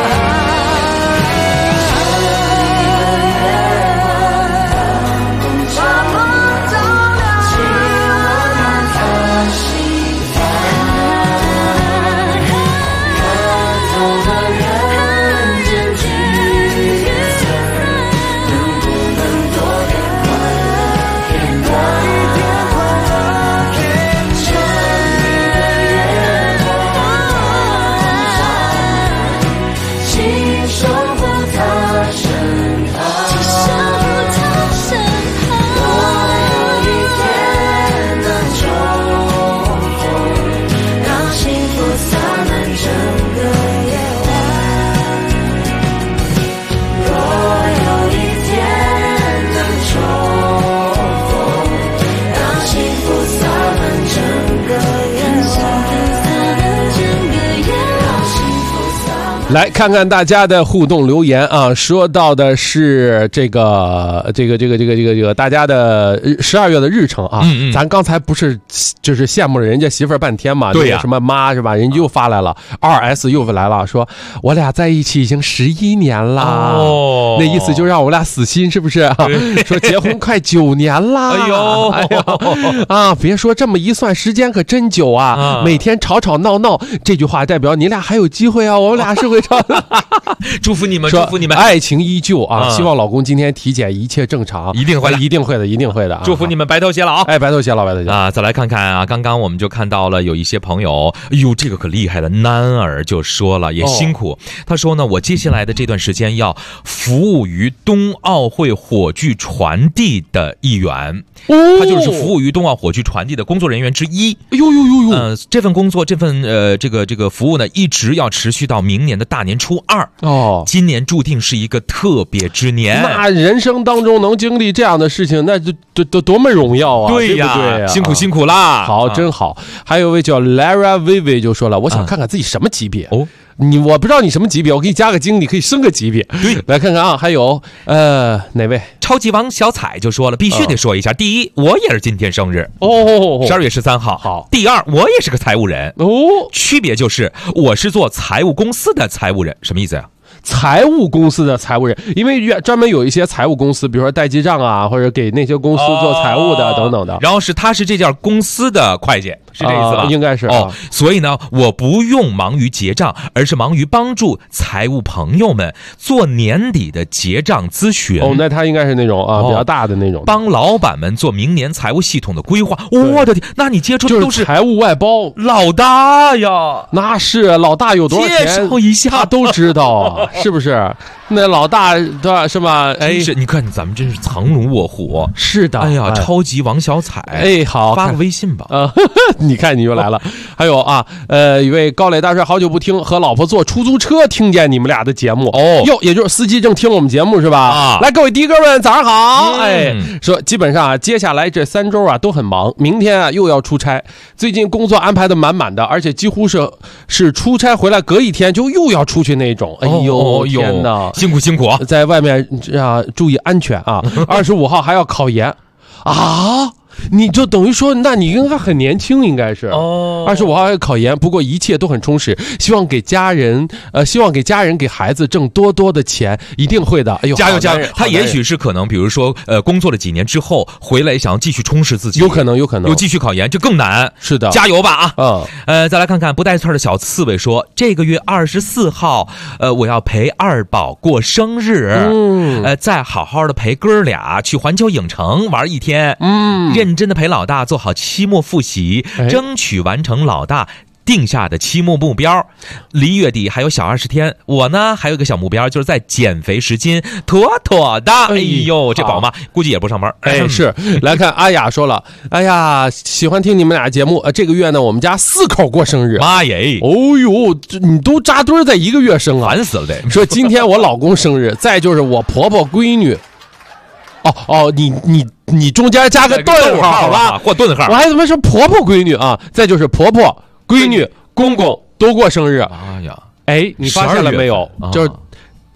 来看看大家的互动留言啊，说到的是这个大家的12月的日程啊，咱刚才不是就是羡慕了人家媳妇儿半天嘛， 对呀， 什么妈是吧？人家又发来了，2S 又来了，说我俩在一起已经11年了，那意思就让我俩死心是不是？说结婚快9年了，哎呦啊，别说这么一算，时间可真久啊，每天吵吵闹闹，这句话代表你俩还有机会啊，我们俩是会。 祝福你们，祝福你们， 爱情依旧啊！希望老公今天体检一切正常， 一定会的， 一定会的，一定会的。 祝福你们白头偕老啊！ 哎，白头偕老，白头偕老啊！再来看看啊，刚刚我们就看到了有一些朋友，哎呦，这个可厉害了，男儿就说了，也辛苦。他说呢，我接下来的这段时间要服务于冬奥会火炬传递的一员，他就是服务于冬奥火炬传递的工作人员之一。 哎呦呦呦呦！ 这份工作，这份这个服务呢，一直要持续到明年的大年初2哦。今年注定是一个特别之年， 那人生当中能经历这样的事情，那就多么荣耀啊！ 对呀， 对不对呀？ 辛苦辛苦啦！ 好，真好。还有一位叫 Lara Vivi 就说了，我想看看自己什么级别哦。我不知道你什么级别，我给你加个经理，可以升个级别。 对， 来看看啊，还有哪位？ 超级王小彩就说了，必须得说一下，第一，我也是今天生日哦，12月13号。 好， 第二，我也是个财务人哦， 区别就是我是做财务公司的财务人，什么意思呀？ 财务公司的财务人，因为专门有一些财务公司，比如说代记账啊，或者给那些公司做财务的等等的。 然后他是这家公司的会计，是这意思吧？ 应该是哦。所以呢，我不用忙于结账，而是忙于帮助财务朋友们做年底的结账咨询。 哦，那他应该是那种比较大的那种， 帮老板们做明年财务系统的规划。我的天，那你接触的都是财务外包老大呀？ 那是老大有多少钱？ 介绍一下， 他都知道。是不是？那老大对是吧？ 哎，你看咱们真是藏龙卧虎。 是的， 哎呀，超级王小彩， 哎，好， 发个微信吧。 你看你又来了。还有啊，一位高磊大帅好久不听，和老婆坐出租车听见你们俩的节目哦，哟，也就是司机正听我们节目是吧？啊，来，各位的哥们，早上好。哎，说基本上啊，接下来这3周啊都很忙，明天啊又要出差，最近工作安排的满满的，而且几乎是出差回来隔一天就又要出去那种。哎呦。天哪， 辛苦辛苦啊！ 在外面注意安全啊！25号还要考研啊！你就等于说，那你应该很年轻，应该是25号要考研，不过一切都很充实，希望给家人给孩子挣多多的钱，一定会的。哎呦， 加油加油！他也许是可能，比如说工作了几年之后回来，想要继续充实自己， 有可能又继续考研，这更难。 是的， 加油吧啊！再来看看不带刺的小刺猬说，这个月24号，我要陪2宝过生日，再好好的陪哥俩去环球影城玩一天，认真的陪老大做好期末复习，争取完成老大定下的期末目标。离月底还有小20天，我呢还有一个小目标，就是在减肥10斤，妥妥的。哎呦，这宝妈估计也不上班。 哎，是。来看阿雅说了，哎呀，喜欢听你们俩节目。这个月呢，我们家4口过生日。 妈耶！ 哦呦，你都扎堆在一个月生啊， 烦死了得。 说今天我老公生日，再就是我婆婆闺女。哦，你中间加个顿号好吧， 或顿号。 我还怎么说婆婆闺女啊？再就是婆婆闺女公公都过生日。 哎呀， 哎，你发现了没有？就是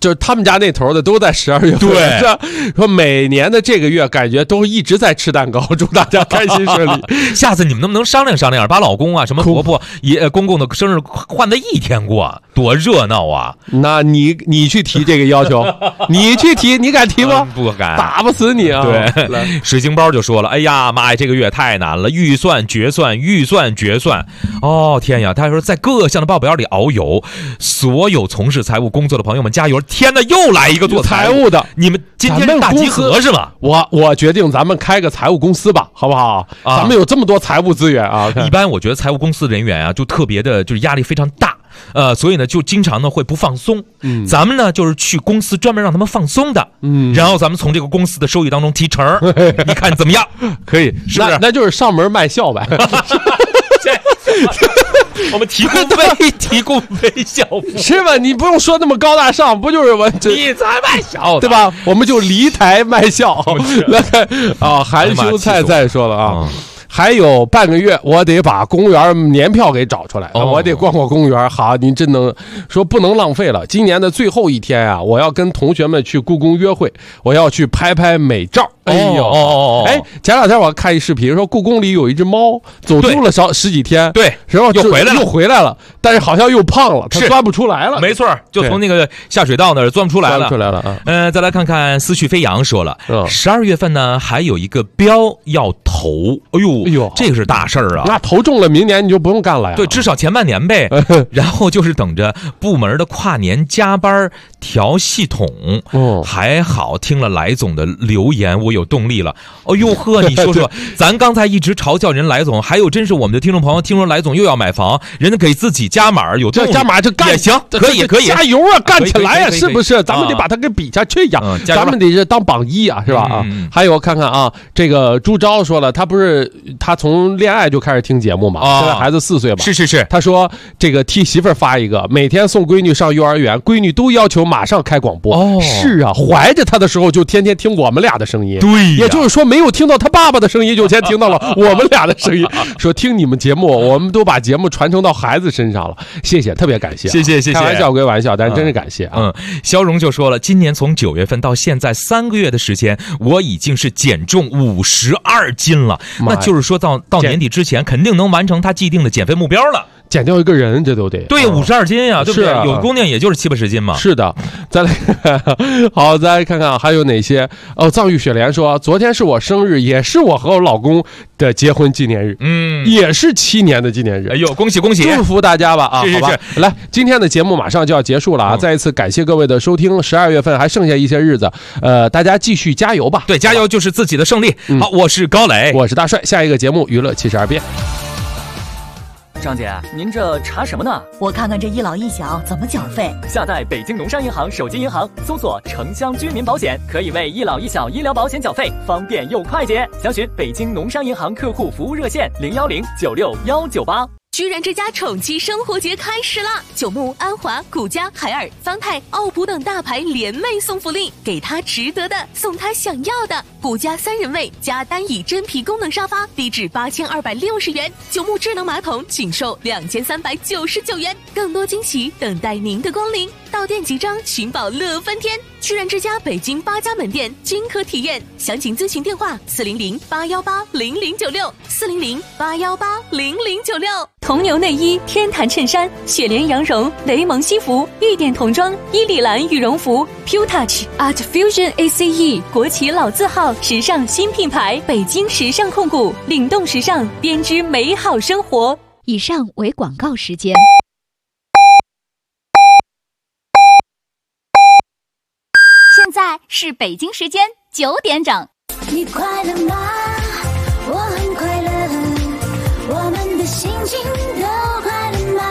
就是他们家那头的都在12月份。 对， 说每年的这个月感觉都一直在吃蛋糕，祝大家开心顺利。 下次你们能不能商量商量，把老公啊、什么婆婆、公公的生日换在一天过，多热闹啊！ 那你去提这个要求，你去提，你敢提吗？ 不敢， 打不死你啊！ 对，水晶包就说了：“哎呀妈呀，这个月太难了，预算决算。哦天呀！”他说在各项的报表里遨游，所有从事财务工作的朋友们加油！天哪，又来一个做财务的， 你们今天是大集合是吗？ 我决定咱们开个财务公司吧，好不好？咱们有这么多财务资源啊！ 一般我觉得财务公司的人员啊，就特别的，就是压力非常大。所以呢，就经常呢会不放松。咱们呢就是去公司专门让他们放松的。然后咱们从这个公司的收益当中提成，你看怎么样？ 可以，是不是？那就是上门卖笑呗。 我们提供微笑服务是吧？你不用说那么高大上，不就是我你才卖笑对吧？我们就离台卖笑。来看啊，含羞菜再说了啊。还有半个月，我得把公园年票给找出来，我得逛逛公园。好，您真能说不能浪费了。今年的最后一天啊，我要跟同学们去故宫约会，我要去拍拍美照。哎呦，前两天我看一视频，说故宫里有一只猫走丢了十几天， 对， 然后又回来了， 但是好像又胖了，它钻不出来了。 没错，就从那个下水道那儿钻不出来了。再来看看思绪飞扬说了，12月份呢还有一个标要投，哎呦，这个是大事儿啊！ 那投中了，明年你就不用干了呀。 对，至少前半年呗。然后就是等着部门的跨年加班调系统。还好听了来总的留言，我有动力了。哎呦呵，你说说，咱刚才一直嘲笑人来总，还有真是我们的听众朋友听说来总又要买房，人家给自己加码，有动力， 加码就干也行，可以加油啊，干起来呀，是不是？咱们得把它给比下去呀，咱们得是当榜一啊，是吧？啊，还有看看啊，这个朱钊说了，他从恋爱就开始听节目嘛，现在孩子4岁吧， 是， 他说这个替媳妇儿发一个，每天送闺女上幼儿园，闺女都要求马上开广播。是啊，怀着他的时候就天天听我们俩的声音， 对， 也就是说没有听到他爸爸的声音，就先听到了我们俩的声音。说听你们节目，我们都把节目传承到孩子身上了，谢谢，特别感谢， 谢谢。 开玩笑归玩笑，但是真是感谢啊。 肖荣就说了，今年从9月份到现在3个月的时间，我已经是减重52斤了，那就是说到年底之前肯定能完成他既定的减肥目标了。 减掉一个人，这都得对52斤呀，对不对？有姑娘也就是70-80斤嘛。 是的，再来好，再来看看还有哪些。藏玉雪莲说，昨天是我生日，也是我和我老公的结婚纪念日，也是7年的纪念日。 哎呦，恭喜！ 祝福大家吧啊！ 是好吧，来，今天的节目马上就要结束了啊！再一次感谢各位的收听。12月份还剩下一些日子，大家继续加油吧。 对，加油就是自己的胜利。好，我是高磊， 我是大帅。下一个节目娱乐72变。 张姐，您这查什么呢？ 我看看这一老一小怎么缴费。 下载北京农商银行手机银行，搜索城乡居民保险，可以为一老一小医疗保险缴费，方便又快捷。详询北京农商银行客户服务热线010961198。 居然之家宠妻生活节开始啦！九牧、安华、古家、海尔、方太、奥普等大牌联袂送福利，给他值得的，送他想要的。古家3人位加单椅真皮功能沙发，低至8260元；九牧智能马桶仅售2399元。更多惊喜等待您的光临，到店即章，寻宝乐翻天。居然之家北京8家门店均可体验，详情咨询电话400-818-0096，400-818-0096。铜牛内衣、天坛衬衫、雪莲羊绒、雷蒙西服、玉典童装、伊丽兰羽绒服、Pure Touch、Art Fusion ACE 国企老字号时尚新品牌，北京时尚控股，领动时尚，编织美好生活。 以上为广告时间。 现在是北京时间9点整。 你快乐吗？我很快乐，我们的心情都快乐吗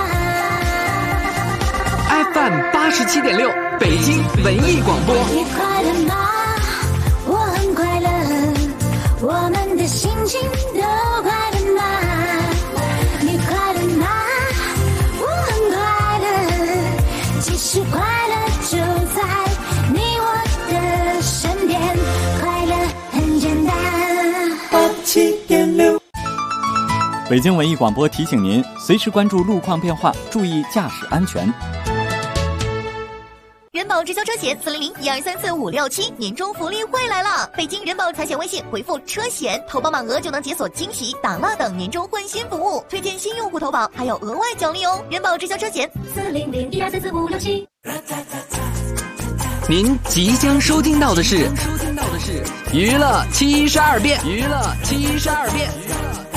？FM 87.6，北京文艺广播。 你快乐吗？我很快乐，我们的心情都快乐吗？你快乐吗？我很快乐，其实快乐就在你我的身边，快乐很简单。87.6。 北京文艺广播提醒您，随时关注路况变化，注意驾驶安全。 人保直销车险400-1234-567，年终福利会来了！北京人保财险微信回复车险，投保满额就能解锁惊喜、打蜡等年终换新服务，推荐新用户投保还有额外奖励哦！人保直销车险400-1234-567。 您即将收听到的是娱乐72变，娱乐72变。